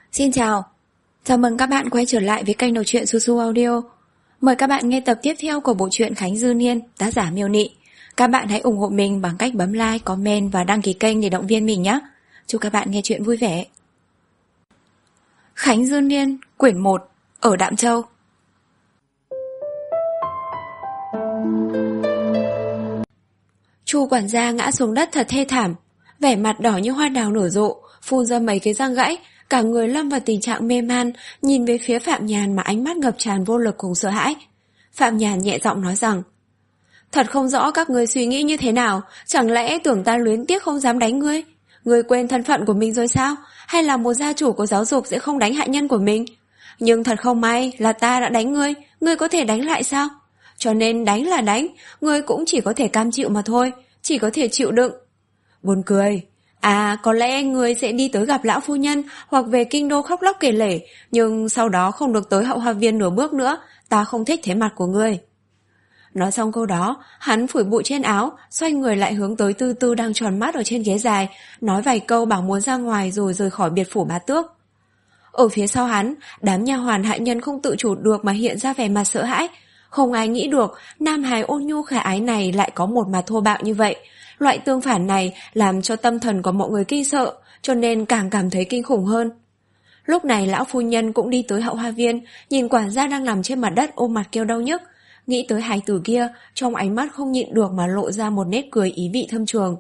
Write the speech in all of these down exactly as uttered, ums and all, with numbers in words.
Xin chào, chào mừng các bạn quay trở lại với kênh đọc truyện Su Su Audio. Mời các bạn nghe tập tiếp theo của bộ truyện Khánh Dư Niên, tác giả Miêu Nị. Các bạn hãy ủng hộ mình bằng cách bấm like, comment và đăng ký kênh để động viên mình nhé. Chúc các bạn nghe truyện vui vẻ. Khánh Dư Niên, quyển một, ở Đạm Châu. Chu quản gia ngã xuống đất thật thê thảm, vẻ mặt đỏ như hoa đào nở rộ, phun ra mấy cái răng gãy, cả người lâm vào tình trạng mê man, nhìn về phía Phạm Nhàn mà ánh mắt ngập tràn vô lực cùng sợ hãi. Phạm Nhàn nhẹ giọng nói rằng: Thật không rõ các ngươi suy nghĩ như thế nào, chẳng lẽ tưởng ta luyến tiếc không dám đánh ngươi? Ngươi quên thân phận của mình rồi sao? Hay là một gia chủ của giáo dục sẽ không đánh hạ nhân của mình? Nhưng thật không may là ta đã đánh ngươi, ngươi có thể đánh lại sao? Cho nên đánh là đánh, ngươi cũng chỉ có thể cam chịu mà thôi, chỉ có thể chịu đựng. Buồn cười. À, có lẽ ngươi sẽ đi tới gặp lão phu nhân hoặc về kinh đô khóc lóc kể lể, nhưng sau đó không được tới hậu hoa viên nửa bước nữa, ta không thích thấy mặt của ngươi. Nói xong câu đó, hắn phủi bụi trên áo, xoay người lại hướng tới Tư Tư đang tròn mắt ở trên ghế dài, nói vài câu bảo muốn ra ngoài rồi rời khỏi biệt phủ Bá Tước. Ở phía sau hắn, đám nha hoàn hạ nhân không tự chủ được mà hiện ra vẻ mặt sợ hãi. Không ai nghĩ được nam hài ôn nhu khả ái này lại có một mặt thô bạo như vậy. Loại tương phản này làm cho tâm thần của mọi người kinh sợ, cho nên càng cảm thấy kinh khủng hơn. Lúc này lão phu nhân cũng đi tới hậu hoa viên, nhìn quản gia đang nằm trên mặt đất ôm mặt kêu đau nhức. Nghĩ tới hài tử kia, trong ánh mắt không nhịn được mà lộ ra một nét cười ý vị thâm trường.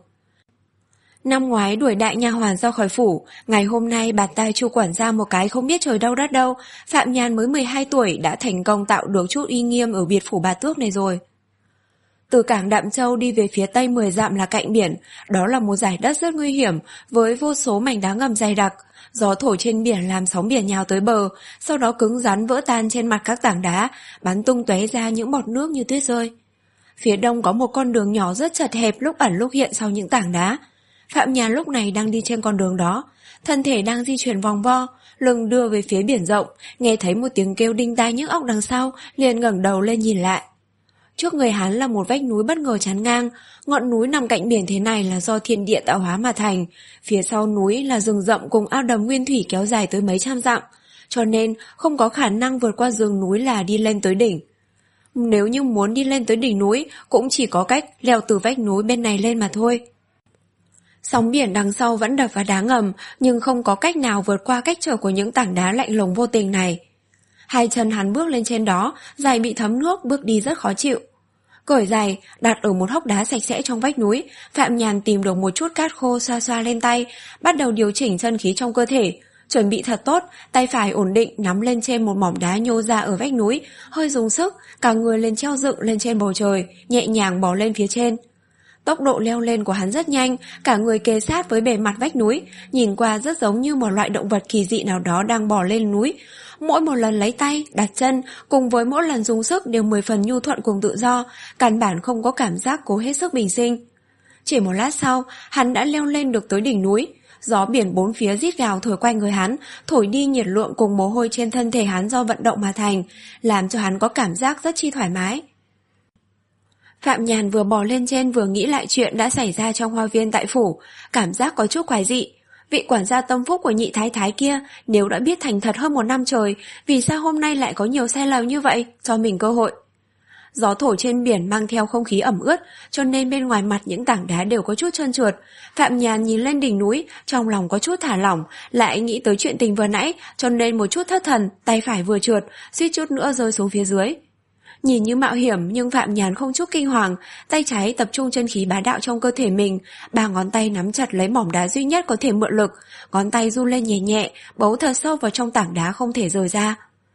Năm ngoái đuổi đại nha hoàn ra khỏi phủ, ngày hôm nay bạt tai Chu quản gia một cái không biết trời đâu đất đâu, Phạm Nhàn mới mười hai tuổi đã thành công tạo được chút uy nghiêm ở biệt phủ Bá Tước này rồi. Từ cảng Đạm Châu đi về phía tây mười dặm là cạnh biển, đó là một dải đất rất nguy hiểm, với vô số mảnh đá ngầm dày đặc. Gió thổi trên biển làm sóng biển nhào tới bờ, sau đó cứng rắn vỡ tan trên mặt các tảng đá, bắn tung tóe ra những bọt nước như tuyết rơi. Phía đông có một con đường nhỏ rất chật hẹp lúc ẩn lúc hiện sau những tảng đá. Phạm Nhàn lúc này đang đi trên con đường đó, thân thể đang di chuyển vòng vo, lưng đưa về phía biển rộng, nghe thấy một tiếng kêu đinh tai nhức óc đằng sau, liền ngẩng đầu lên nhìn lại. Trước người hắn là một vách núi bất ngờ chắn ngang, ngọn núi nằm cạnh biển thế này là do thiên địa tạo hóa mà thành, phía sau núi là rừng rậm cùng ao đầm nguyên thủy kéo dài tới mấy trăm dặm, cho nên không có khả năng vượt qua rừng núi là đi lên tới đỉnh. Nếu như muốn đi lên tới đỉnh núi, cũng chỉ có cách leo từ vách núi bên này lên mà thôi. Sóng biển đằng sau vẫn đập vào đá ngầm, nhưng không có cách nào vượt qua cách trở của những tảng đá lạnh lùng vô tình này. Hai chân hắn bước lên trên đó, giày bị thấm nước, bước đi rất khó chịu. Cởi giày, đặt ở một hốc đá sạch sẽ trong vách núi, Phạm Nhàn tìm được một chút cát khô xoa xoa lên tay, bắt đầu điều chỉnh chân khí trong cơ thể. Chuẩn bị thật tốt, tay phải ổn định nắm lên trên một mỏm đá nhô ra ở vách núi, hơi dùng sức, cả người lên treo dựng lên trên bầu trời, nhẹ nhàng bò lên phía trên. Tốc độ leo lên của hắn rất nhanh, cả người kề sát với bề mặt vách núi, nhìn qua rất giống như một loại động vật kỳ dị nào đó đang bò lên núi. Mỗi một lần lấy tay, đặt chân, cùng với mỗi lần dùng sức đều mười phần nhu thuận cùng tự do, căn bản không có cảm giác cố hết sức bình sinh. Chỉ một lát sau, hắn đã leo lên được tới đỉnh núi. Gió biển bốn phía rít gào thổi quanh người hắn, thổi đi nhiệt lượng cùng mồ hôi trên thân thể hắn do vận động mà thành, làm cho hắn có cảm giác rất chi thoải mái. Phạm Nhàn vừa bò lên trên vừa nghĩ lại chuyện đã xảy ra trong hoa viên tại phủ, cảm giác có chút quái dị. Vị quản gia tâm phúc của nhị thái thái kia, nếu đã biết thành thật hơn một năm trời, vì sao hôm nay lại có nhiều sai lầm như vậy, cho mình cơ hội. Gió thổi trên biển mang theo không khí ẩm ướt, cho nên bên ngoài mặt những tảng đá đều có chút trơn trượt. Phạm Nhàn nhìn lên đỉnh núi, trong lòng có chút thả lỏng, lại nghĩ tới chuyện tình vừa nãy, cho nên một chút thất thần, tay phải vừa trượt, suýt chút nữa rơi xuống phía dưới. Nhìn như mạo hiểm nhưng Phạm Nhàn không chút kinh hoàng, tay trái tập trung chân khí bá đạo trong cơ thể mình, ba ngón tay nắm chặt lấy mỏm đá duy nhất có thể mượn lực, ngón tay run lên nhẹ nhẹ, bấu thật sâu vào trong tảng đá không thể rời ra.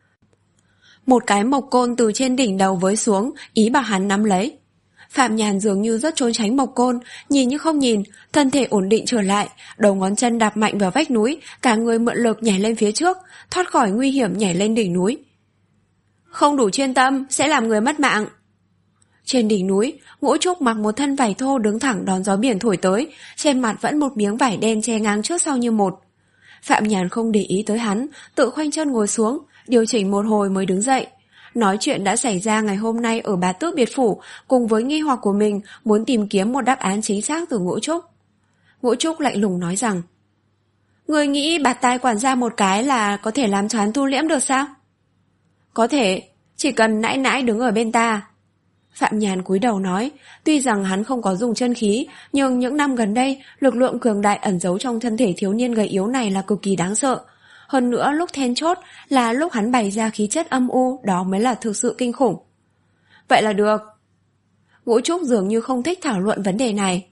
Một cái mộc côn từ trên đỉnh đầu với xuống, ý bảo hắn nắm lấy. Phạm Nhàn dường như rất trốn tránh mộc côn, nhìn như không nhìn, thân thể ổn định trở lại, đầu ngón chân đạp mạnh vào vách núi, cả người mượn lực nhảy lên phía trước, thoát khỏi nguy hiểm nhảy lên đỉnh núi. Không đủ chuyên tâm, sẽ làm người mất mạng. Trên đỉnh núi, Ngũ Trúc mặc một thân vải thô đứng thẳng đón gió biển thổi tới, trên mặt vẫn một miếng vải đen che ngang trước sau như một. Phạm Nhàn không để ý tới hắn, tự khoanh chân ngồi xuống, điều chỉnh một hồi mới đứng dậy. Nói chuyện đã xảy ra ngày hôm nay ở Bá Tước biệt phủ, cùng với nghi hoặc của mình muốn tìm kiếm một đáp án chính xác từ Ngũ Trúc. Ngũ Trúc lạnh lùng nói rằng: Người nghĩ bạt tai quản gia một cái là có thể làm cho hắn thu liễm được sao? Có thể, chỉ cần nãi nãi đứng ở bên ta. Phạm Nhàn cúi đầu nói, tuy rằng hắn không có dùng chân khí, nhưng những năm gần đây, lực lượng cường đại ẩn giấu trong thân thể thiếu niên gầy yếu này là cực kỳ đáng sợ. Hơn nữa lúc then chốt là lúc hắn bày ra khí chất âm u, đó mới là thực sự kinh khủng. Vậy là được. Ngũ Trúc dường như không thích thảo luận vấn đề này.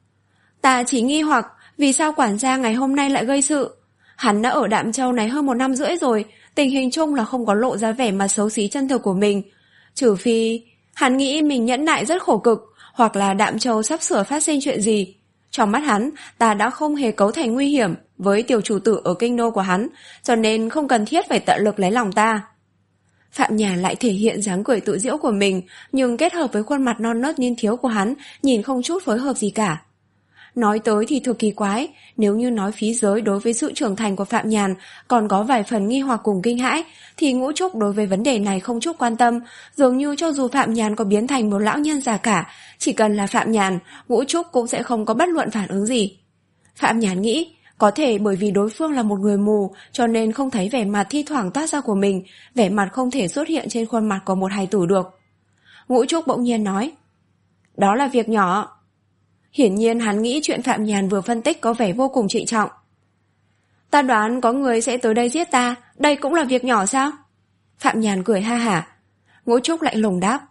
Ta chỉ nghi hoặc vì sao quản gia ngày hôm nay lại gây sự. Hắn đã ở Đạm Châu này hơn một năm rưỡi rồi, tình hình chung là không có lộ ra vẻ mặt xấu xí chân thực của mình. Trừ phi hắn nghĩ mình nhẫn nại rất khổ cực, hoặc là Đạm Châu sắp sửa phát sinh chuyện gì. Trong mắt hắn, ta đã không hề cấu thành nguy hiểm với tiểu chủ tử ở kinh đô của hắn, cho nên không cần thiết phải tận lực lấy lòng ta. Phạm Nhàn lại thể hiện dáng cười tự giễu của mình, nhưng kết hợp với khuôn mặt non nớt niên thiếu của hắn, nhìn không chút phối hợp gì cả. Nói tới thì thực kỳ quái, nếu như nói phí giới đối với sự trưởng thành của Phạm Nhàn còn có vài phần nghi hoặc cùng kinh hãi, thì Ngũ Trúc đối với vấn đề này không chút quan tâm, dường như cho dù Phạm Nhàn có biến thành một lão nhân già cả, chỉ cần là Phạm Nhàn, Ngũ Trúc cũng sẽ không có bất luận phản ứng gì. Phạm Nhàn nghĩ, có thể bởi vì đối phương là một người mù, cho nên không thấy vẻ mặt thi thoảng toát ra của mình, vẻ mặt không thể xuất hiện trên khuôn mặt của một hài tử được. Ngũ Trúc bỗng nhiên nói, đó là việc nhỏ. Hiển nhiên hắn nghĩ chuyện Phạm Nhàn vừa phân tích có vẻ vô cùng trịnh trọng. Ta đoán có người sẽ tới đây giết ta, đây cũng là việc nhỏ sao? Phạm Nhàn cười ha hả. Ngũ Trúc lạnh lùng đáp,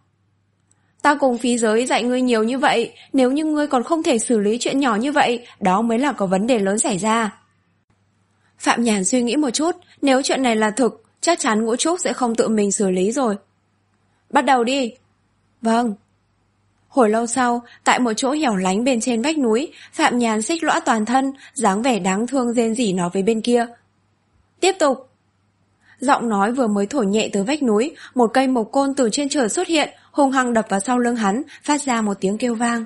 ta cùng phí giới dạy ngươi nhiều như vậy, nếu như ngươi còn không thể xử lý chuyện nhỏ như vậy, đó mới là có vấn đề lớn xảy ra. Phạm Nhàn suy nghĩ một chút, nếu chuyện này là thực, chắc chắn Ngũ Trúc sẽ không tự mình xử lý rồi. Bắt đầu đi. Vâng. Hồi lâu sau, tại một chỗ hẻo lánh bên trên vách núi, Phạm Nhàn xích lõa toàn thân, dáng vẻ đáng thương rên rỉ nói với bên kia. Tiếp tục. Giọng nói vừa mới thổi nhẹ từ vách núi, một cây mộc côn từ trên trời xuất hiện, hung hăng đập vào sau lưng hắn, phát ra một tiếng kêu vang.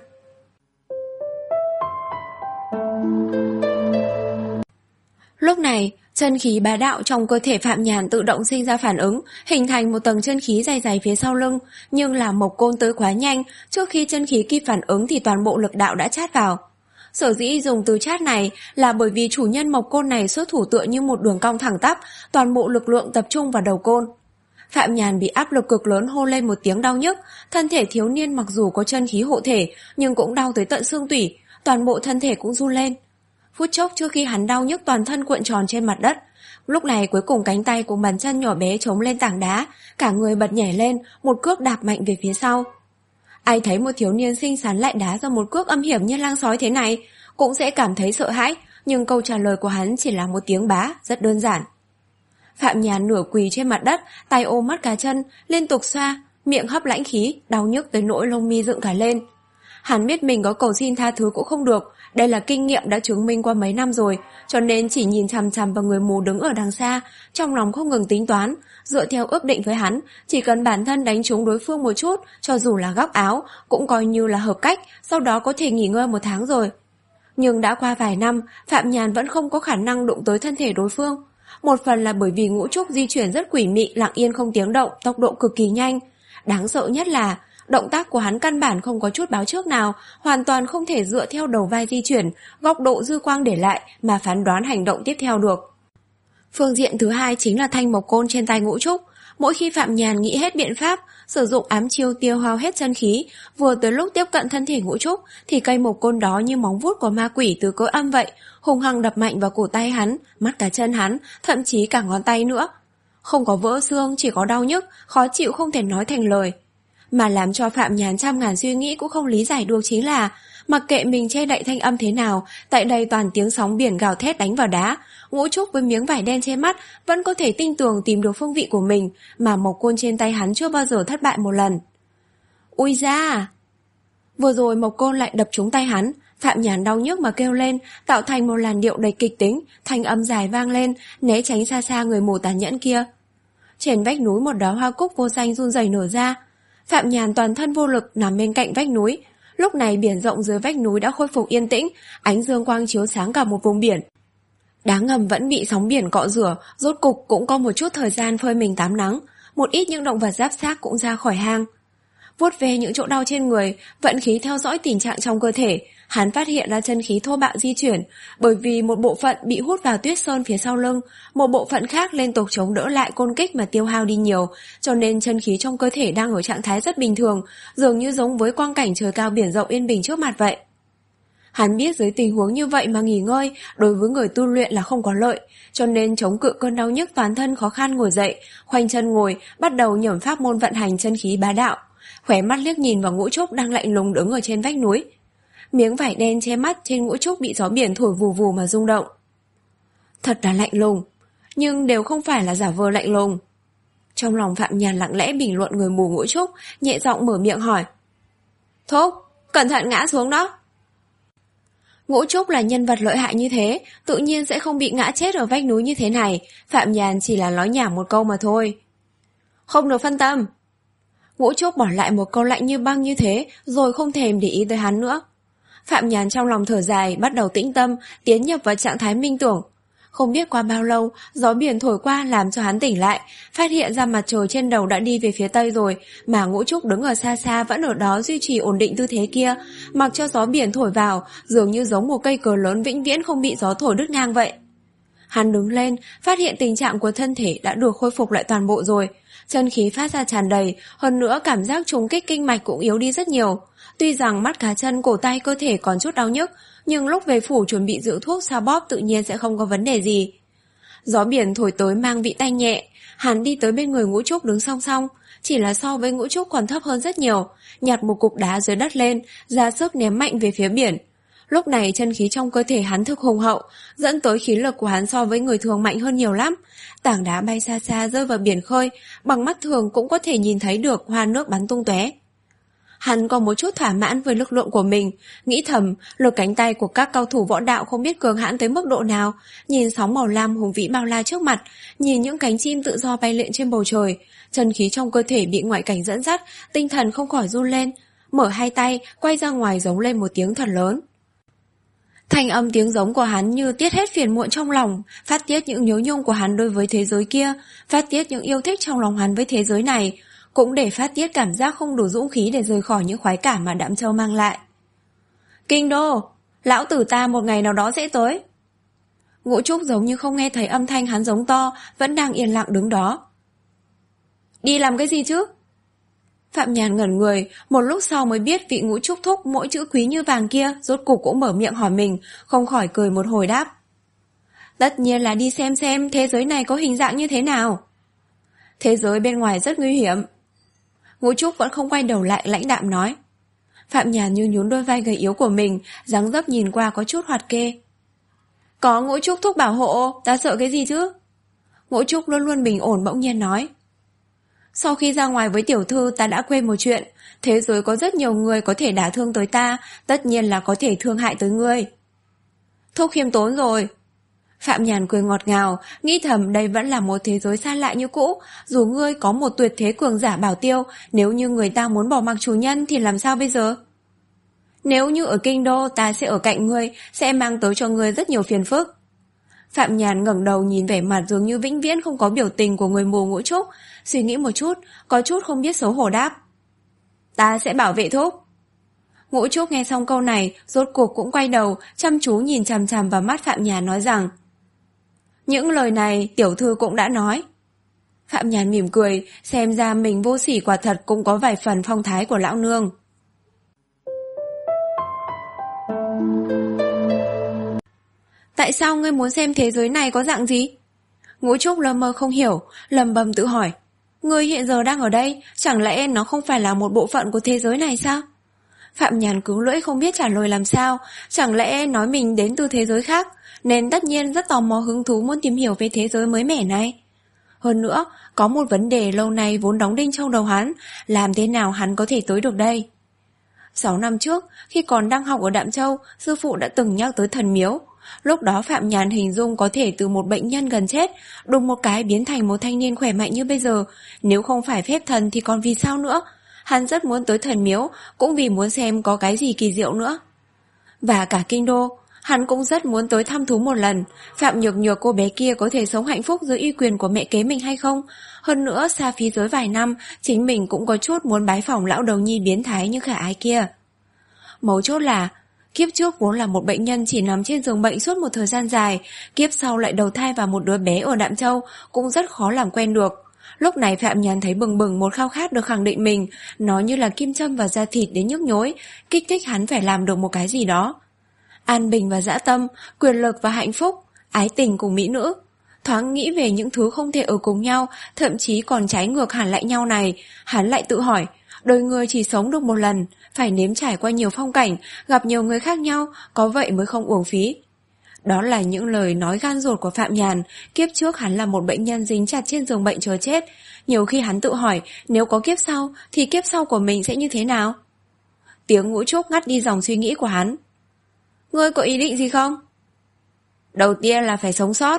Lúc này, chân khí bá đạo trong cơ thể Phạm Nhàn tự động sinh ra phản ứng, hình thành một tầng chân khí dày dày phía sau lưng, nhưng là mộc côn tới quá nhanh, trước khi chân khí kịp phản ứng thì toàn bộ lực đạo đã chát vào. Sở dĩ dùng từ chát này là bởi vì chủ nhân mộc côn này xuất thủ tựa như một đường cong thẳng tắp, toàn bộ lực lượng tập trung vào đầu côn. Phạm Nhàn bị áp lực cực lớn hô lên một tiếng đau nhức, thân thể thiếu niên mặc dù có chân khí hộ thể, nhưng cũng đau tới tận xương tủy, toàn bộ thân thể cũng run lên. Phút chốc trước khi hắn đau nhức toàn thân cuộn tròn trên mặt đất, lúc này cuối cùng cánh tay cùng bàn chân nhỏ bé chống lên tảng đá, cả người bật nhảy lên, một cước đạp mạnh về phía sau. Ai thấy một thiếu niên xinh xắn lại đá ra một cước âm hiểm như lang sói thế này, cũng sẽ cảm thấy sợ hãi, nhưng câu trả lời của hắn chỉ là một tiếng bá, rất đơn giản. Phạm Nhàn nửa quỳ trên mặt đất, tay ôm mắt cá chân, liên tục xoa, miệng hấp lãnh khí, đau nhức tới nỗi lông mi dựng cả lên. Hắn biết mình có cầu xin tha thứ cũng không được, đây là kinh nghiệm đã chứng minh qua mấy năm rồi, cho nên chỉ nhìn chằm chằm vào người mù đứng ở đằng xa, trong lòng không ngừng tính toán, dựa theo ước định với hắn, chỉ cần bản thân đánh trúng đối phương một chút, cho dù là góc áo, cũng coi như là hợp cách, sau đó có thể nghỉ ngơi một tháng rồi. Nhưng đã qua vài năm, Phạm Nhàn vẫn không có khả năng đụng tới thân thể đối phương. Một phần là bởi vì Ngũ Trúc di chuyển rất quỷ mị, lặng yên không tiếng động, tốc độ cực kỳ nhanh. Đáng sợ nhất là động tác của hắn căn bản không có chút báo trước nào, hoàn toàn không thể dựa theo đầu vai di chuyển, góc độ dư quang để lại mà phán đoán hành động tiếp theo được. Phương diện thứ hai chính là thanh mộc côn trên tay Ngũ Trúc. Mỗi khi Phạm Nhàn nghĩ hết biện pháp, sử dụng ám chiêu tiêu hao hết chân khí, vừa tới lúc tiếp cận thân thể Ngũ Trúc, thì cây mộc côn đó như móng vuốt của ma quỷ từ cõi âm vậy, hung hăng đập mạnh vào cổ tay hắn, mắt cá chân hắn, thậm chí cả ngón tay nữa. Không có vỡ xương, chỉ có đau nhức, khó chịu không thể nói thành lời. Mà làm cho Phạm Nhàn trăm ngàn suy nghĩ cũng không lý giải được chính là, mặc kệ mình che đậy thanh âm thế nào, tại đây toàn tiếng sóng biển gào thét đánh vào đá, Ngũ Trúc với miếng vải đen che mắt vẫn có thể tinh tường tìm được phương vị của mình, mà mộc côn trên tay hắn chưa bao giờ thất bại một lần. Ui da! Vừa rồi mộc côn lại đập trúng tay hắn, Phạm Nhàn đau nhức mà kêu lên, tạo thành một làn điệu đầy kịch tính, thanh âm dài vang lên, né tránh xa xa người mù tàn nhẫn kia. Trên vách núi một đóa hoa cúc vô danh run rẩy nở ra. Phạm Nhàn toàn thân vô lực nằm bên cạnh vách núi. Lúc này biển rộng dưới vách núi đã khôi phục yên tĩnh, ánh dương quang chiếu sáng cả một vùng biển. Đá ngầm vẫn bị sóng biển cọ rửa, rốt cục cũng có một chút thời gian phơi mình tắm nắng. Một ít những động vật giáp xác cũng ra khỏi hang. vuốt về những chỗ đau trên người, vận khí theo dõi tình trạng trong cơ thể. Hắn phát hiện ra chân khí thô bạo di chuyển, bởi vì một bộ phận bị hút vào tuyết sơn phía sau lưng, một bộ phận khác liên tục chống đỡ lại côn kích mà tiêu hao đi nhiều, cho nên chân khí trong cơ thể đang ở trạng thái rất bình thường, dường như giống với quang cảnh trời cao biển rộng yên bình trước mặt vậy. Hắn biết dưới tình huống như vậy mà nghỉ ngơi đối với người tu luyện là không có lợi, cho nên chống cự cơn đau nhức toàn thân khó khăn ngồi dậy, khoanh chân ngồi, bắt đầu nhẩm pháp môn vận hành chân khí bá đạo. Khóe mắt liếc nhìn vào Ngũ Trúc đang lạnh lùng đứng ở trên vách núi. Miếng vải đen che mắt trên Ngũ Trúc bị gió biển thổi vù vù mà rung động. Thật là lạnh lùng, nhưng đều không phải là giả vờ lạnh lùng. Trong lòng Phạm Nhàn lặng lẽ bình luận người mù Ngũ Trúc, nhẹ giọng mở miệng hỏi. Thúc, cẩn thận ngã xuống đó. Ngũ Trúc là nhân vật lợi hại như thế, tự nhiên sẽ không bị ngã chết ở vách núi như thế này. Phạm Nhàn chỉ là nói nhảm một câu mà thôi. Không được phân tâm. Ngũ Trúc bỏ lại một câu lạnh như băng như thế, rồi không thèm để ý tới hắn nữa. Phạm Nhàn trong lòng thở dài, bắt đầu tĩnh tâm, tiến nhập vào trạng thái minh tưởng. Không biết qua bao lâu, gió biển thổi qua làm cho hắn tỉnh lại, phát hiện ra mặt trời trên đầu đã đi về phía tây rồi, mà Ngũ Trúc đứng ở xa xa vẫn ở đó duy trì ổn định tư thế kia, mặc cho gió biển thổi vào, dường như giống một cây cờ lớn vĩnh viễn không bị gió thổi đứt ngang vậy. Hắn đứng lên, phát hiện tình trạng của thân thể đã được khôi phục lại toàn bộ rồi, chân khí phát ra tràn đầy, hơn nữa cảm giác trùng kích kinh mạch cũng yếu đi rất nhiều. Tuy rằng mắt cá chân, cổ tay, cơ thể còn chút đau nhức, nhưng lúc về phủ chuẩn bị giữ thuốc xoa bóp tự nhiên sẽ không có vấn đề gì. Gió biển thổi tới mang vị tanh nhẹ, hắn đi tới bên người Ngũ Trúc đứng song song, chỉ là so với Ngũ Trúc còn thấp hơn rất nhiều, nhặt một cục đá dưới đất lên, ra sức ném mạnh về phía biển. Lúc này chân khí trong cơ thể hắn thực hùng hậu, dẫn tới khí lực của hắn so với người thường mạnh hơn nhiều lắm. Tảng đá bay xa xa rơi vào biển khơi, bằng mắt thường cũng có thể nhìn thấy được hoa nước bắn tung tóe. Hắn còn một chút thỏa mãn với lực lượng của mình, nghĩ thầm, lực cánh tay của các cao thủ võ đạo không biết cường hãn tới mức độ nào, nhìn sóng màu lam hùng vĩ bao la trước mặt, nhìn những cánh chim tự do bay lượn trên bầu trời, chân khí trong cơ thể bị ngoại cảnh dẫn dắt, tinh thần không khỏi run lên, mở hai tay, quay ra ngoài giống lên một tiếng thật lớn. Thanh âm tiếng giống của hắn như tiết hết phiền muộn trong lòng, phát tiết những nhớ nhung của hắn đối với thế giới kia, phát tiết những yêu thích trong lòng hắn với thế giới này, cũng để phát tiết cảm giác không đủ dũng khí để rời khỏi những khoái cảm mà Đạm Châu mang lại. Kinh đô, lão tử ta một ngày nào đó sẽ tới. Ngũ Trúc giống như không nghe thấy âm thanh hắn giống to, vẫn đang yên lặng đứng đó. Đi làm cái gì chứ? Phạm Nhàn ngẩn người, một lúc sau mới biết vị Ngũ Trúc thúc mỗi chữ quý như vàng kia rốt cục cũng mở miệng hỏi mình, không khỏi cười một hồi đáp. Tất nhiên là đi xem xem thế giới này có hình dạng như thế nào. Thế giới bên ngoài rất nguy hiểm. Ngũ Trúc vẫn không quay đầu lại lãnh đạm nói. Phạm Nhàn như nhún đôi vai gầy yếu của mình, dáng dấp nhìn qua có chút hoạt kê. Có Ngũ Trúc thúc bảo hộ, ta sợ cái gì chứ? Ngũ Trúc luôn luôn bình ổn bỗng nhiên nói. Sau khi ra ngoài với tiểu thư ta đã quên một chuyện, thế giới có rất nhiều người có thể đả thương tới ta, tất nhiên là có thể thương hại tới ngươi. Thúc khiêm tốn rồi. Phạm Nhàn cười ngọt ngào, nghĩ thầm đây vẫn là một thế giới xa lạ như cũ, dù ngươi có một tuyệt thế cường giả bảo tiêu, nếu như người ta muốn bỏ mặc chủ nhân thì làm sao bây giờ? Nếu như ở kinh đô ta sẽ ở cạnh ngươi, sẽ mang tới cho ngươi rất nhiều phiền phức. Phạm Nhàn ngẩng đầu nhìn vẻ mặt dường như vĩnh viễn không có biểu tình của người mù Ngũ Trúc, suy nghĩ một chút, có chút không biết xấu hổ đáp. Ta sẽ bảo vệ thúc. Ngũ Trúc nghe xong câu này, rốt cuộc cũng quay đầu, chăm chú nhìn chằm chằm vào mắt Phạm Nhàn nói rằng, những lời này tiểu thư cũng đã nói. Phạm Nhàn mỉm cười, xem ra mình vô sỉ quả thật cũng có vài phần phong thái của lão nương. Tại sao ngươi muốn xem thế giới này có dạng gì? Ngũ Trúc lơ mơ không hiểu, lầm bầm tự hỏi. Ngươi hiện giờ đang ở đây, chẳng lẽ nó không phải là một bộ phận của thế giới này sao? Phạm Nhàn cứng lưỡi không biết trả lời làm sao, chẳng lẽ nói mình đến từ thế giới khác, nên tất nhiên rất tò mò hứng thú muốn tìm hiểu về thế giới mới mẻ này. Hơn nữa, có một vấn đề lâu nay vốn đóng đinh trong đầu hắn, làm thế nào hắn có thể tới được đây? Sáu năm trước, khi còn đang học ở Đạm Châu, sư phụ đã từng nhắc tới thần miếu. Lúc đó Phạm Nhàn hình dung có thể từ một bệnh nhân gần chết, đùng một cái biến thành một thanh niên khỏe mạnh như bây giờ. Nếu không phải phép thần thì còn vì sao nữa? Hắn rất muốn tới thần miếu, cũng vì muốn xem có cái gì kỳ diệu nữa. Và cả kinh đô, Hắn cũng rất muốn tới thăm thú một lần, Phạm Nhược Nhược cô bé kia có thể sống hạnh phúc dưới uy quyền của mẹ kế mình hay không. Hơn nữa xa phí giới vài năm, chính mình cũng có chút muốn bái phỏng lão đầu nhi biến thái như khả ái kia. Mấu chốt là kiếp trước vốn là một bệnh nhân chỉ nằm trên giường bệnh suốt một thời gian dài, kiếp sau lại đầu thai vào một đứa bé ở Đạm Châu, cũng rất khó làm quen được. Lúc này Phạm Nhàn thấy bừng bừng một khao khát được khẳng định mình, nó như là kim châm vào da thịt đến nhức nhối, kích thích hắn phải làm được một cái gì đó. An bình và dã tâm, quyền lực và hạnh phúc, ái tình cùng mỹ nữ. Thoáng nghĩ về những thứ không thể ở cùng nhau, thậm chí còn trái ngược hẳn lại nhau này, hắn lại tự hỏi, đời người chỉ sống được một lần, phải nếm trải qua nhiều phong cảnh, gặp nhiều người khác nhau, có vậy mới không uổng phí. Đó là những lời nói gan ruột của Phạm Nhàn. Kiếp trước hắn là một bệnh nhân dính chặt trên giường bệnh chờ chết. Nhiều khi hắn tự hỏi, nếu có kiếp sau thì kiếp sau của mình sẽ như thế nào? Tiếng Ngũ Trúc ngắt đi dòng suy nghĩ của hắn. Ngươi có ý định gì không? Đầu tiên là phải sống sót.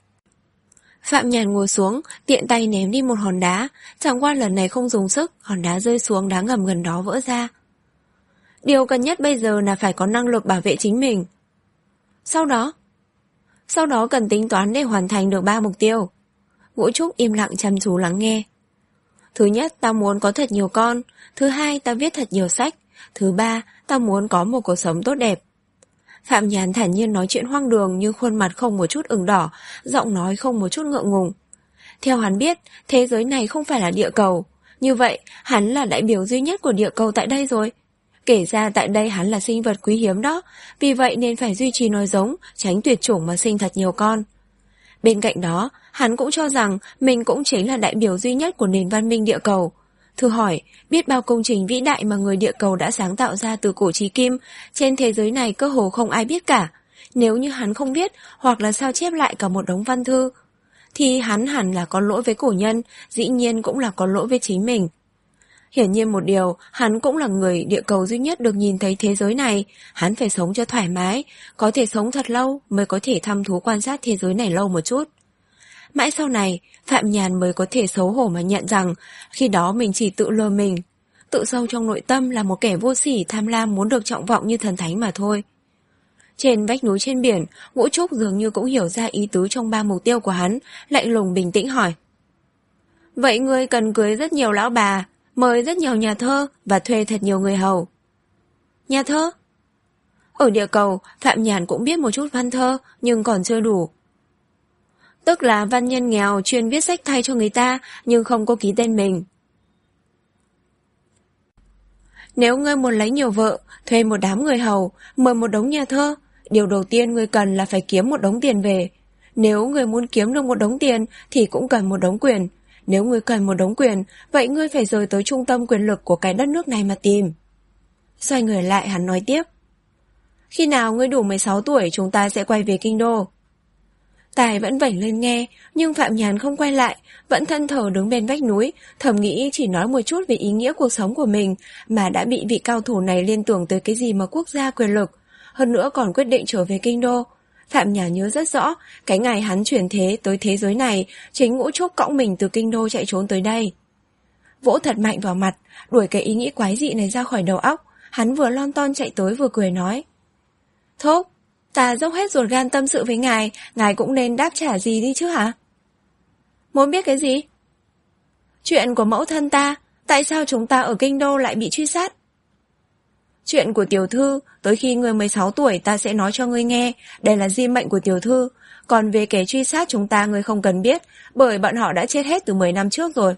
Phạm Nhàn ngồi xuống, tiện tay ném đi một hòn đá. Chẳng qua lần này không dùng sức, hòn đá rơi xuống đá ngầm gần đó vỡ ra. Điều cần nhất bây giờ là phải có năng lực bảo vệ chính mình. Sau đó? Sau đó cần tính toán để hoàn thành được ba mục tiêu. Ngũ Trúc im lặng chăm chú lắng nghe. Thứ nhất, ta muốn có thật nhiều con. Thứ hai, ta viết thật nhiều sách. Thứ ba, ta muốn có một cuộc sống tốt đẹp. Phạm Nhàn thản nhiên nói chuyện hoang đường, nhưng khuôn mặt không một chút ửng đỏ, giọng nói không một chút ngượng ngùng. Theo hắn biết, thế giới này không phải là địa cầu. Như vậy, hắn là đại biểu duy nhất của địa cầu tại đây rồi. Kể ra tại đây hắn là sinh vật quý hiếm đó, vì vậy nên phải duy trì nói giống, tránh tuyệt chủng mà sinh thật nhiều con. Bên cạnh đó, hắn cũng cho rằng mình cũng chính là đại biểu duy nhất của nền văn minh địa cầu. Thử hỏi, biết bao công trình vĩ đại mà người địa cầu đã sáng tạo ra từ cổ chí kim, trên thế giới này cơ hồ không ai biết cả. Nếu như hắn không biết, hoặc là sao chép lại cả một đống văn thư, thì hắn hẳn là có lỗi với cổ nhân, dĩ nhiên cũng là có lỗi với chính mình. Hiển nhiên một điều, hắn cũng là người địa cầu duy nhất được nhìn thấy thế giới này, hắn phải sống cho thoải mái, có thể sống thật lâu mới có thể thăm thú quan sát thế giới này lâu một chút. Mãi sau này, Phạm Nhàn mới có thể xấu hổ mà nhận rằng, khi đó mình chỉ tự lừa mình. Tự sâu trong nội tâm là một kẻ vô sỉ tham lam muốn được trọng vọng như thần thánh mà thôi. Trên vách núi trên biển, Ngũ Trúc dường như cũng hiểu ra ý tứ trong ba mục tiêu của hắn, lạnh lùng bình tĩnh hỏi. Vậy ngươi cần cưới rất nhiều lão bà, mời rất nhiều nhà thơ và thuê thật nhiều người hầu. Nhà thơ? Ở địa cầu, Phạm Nhàn cũng biết một chút văn thơ, nhưng còn chưa đủ. Tức là văn nhân nghèo chuyên viết sách thay cho người ta, nhưng không có ký tên mình. Nếu ngươi muốn lấy nhiều vợ, thuê một đám người hầu, mời một đống nhà thơ, điều đầu tiên ngươi cần là phải kiếm một đống tiền về. Nếu ngươi muốn kiếm được một đống tiền thì cũng cần một đống quyền. Nếu ngươi cần một đống quyền, vậy ngươi phải rời tới trung tâm quyền lực của cái đất nước này mà tìm. Xoay người lại hắn nói tiếp. Khi nào ngươi đủ mười sáu tuổi chúng ta sẽ quay về kinh đô. Tài vẫn vảnh lên nghe, nhưng Phạm Nhàn không quay lại, vẫn thân thờ đứng bên vách núi, thầm nghĩ chỉ nói một chút về ý nghĩa cuộc sống của mình, mà đã bị vị cao thủ này liên tưởng tới cái gì mà quốc gia quyền lực, hơn nữa còn quyết định trở về kinh đô. Phạm Nhàn nhớ rất rõ, cái ngày hắn chuyển thế tới thế giới này, chính Ngũ Trúc cõng mình từ kinh đô chạy trốn tới đây. Vỗ thật mạnh vào mặt, đuổi cái ý nghĩ quái dị này ra khỏi đầu óc, hắn vừa lon ton chạy tới vừa cười nói. Thốt, ta dốc hết ruột gan tâm sự với ngài, ngài cũng nên đáp trả gì đi chứ hả? Muốn biết cái gì? Chuyện của mẫu thân ta, tại sao chúng ta ở kinh đô lại bị truy sát? Chuyện của tiểu thư, tới khi ngươi mười sáu tuổi ta sẽ nói cho ngươi nghe, đây là di mệnh của tiểu thư, còn về kẻ truy sát chúng ta ngươi không cần biết, bởi bọn họ đã chết hết từ mười năm trước rồi.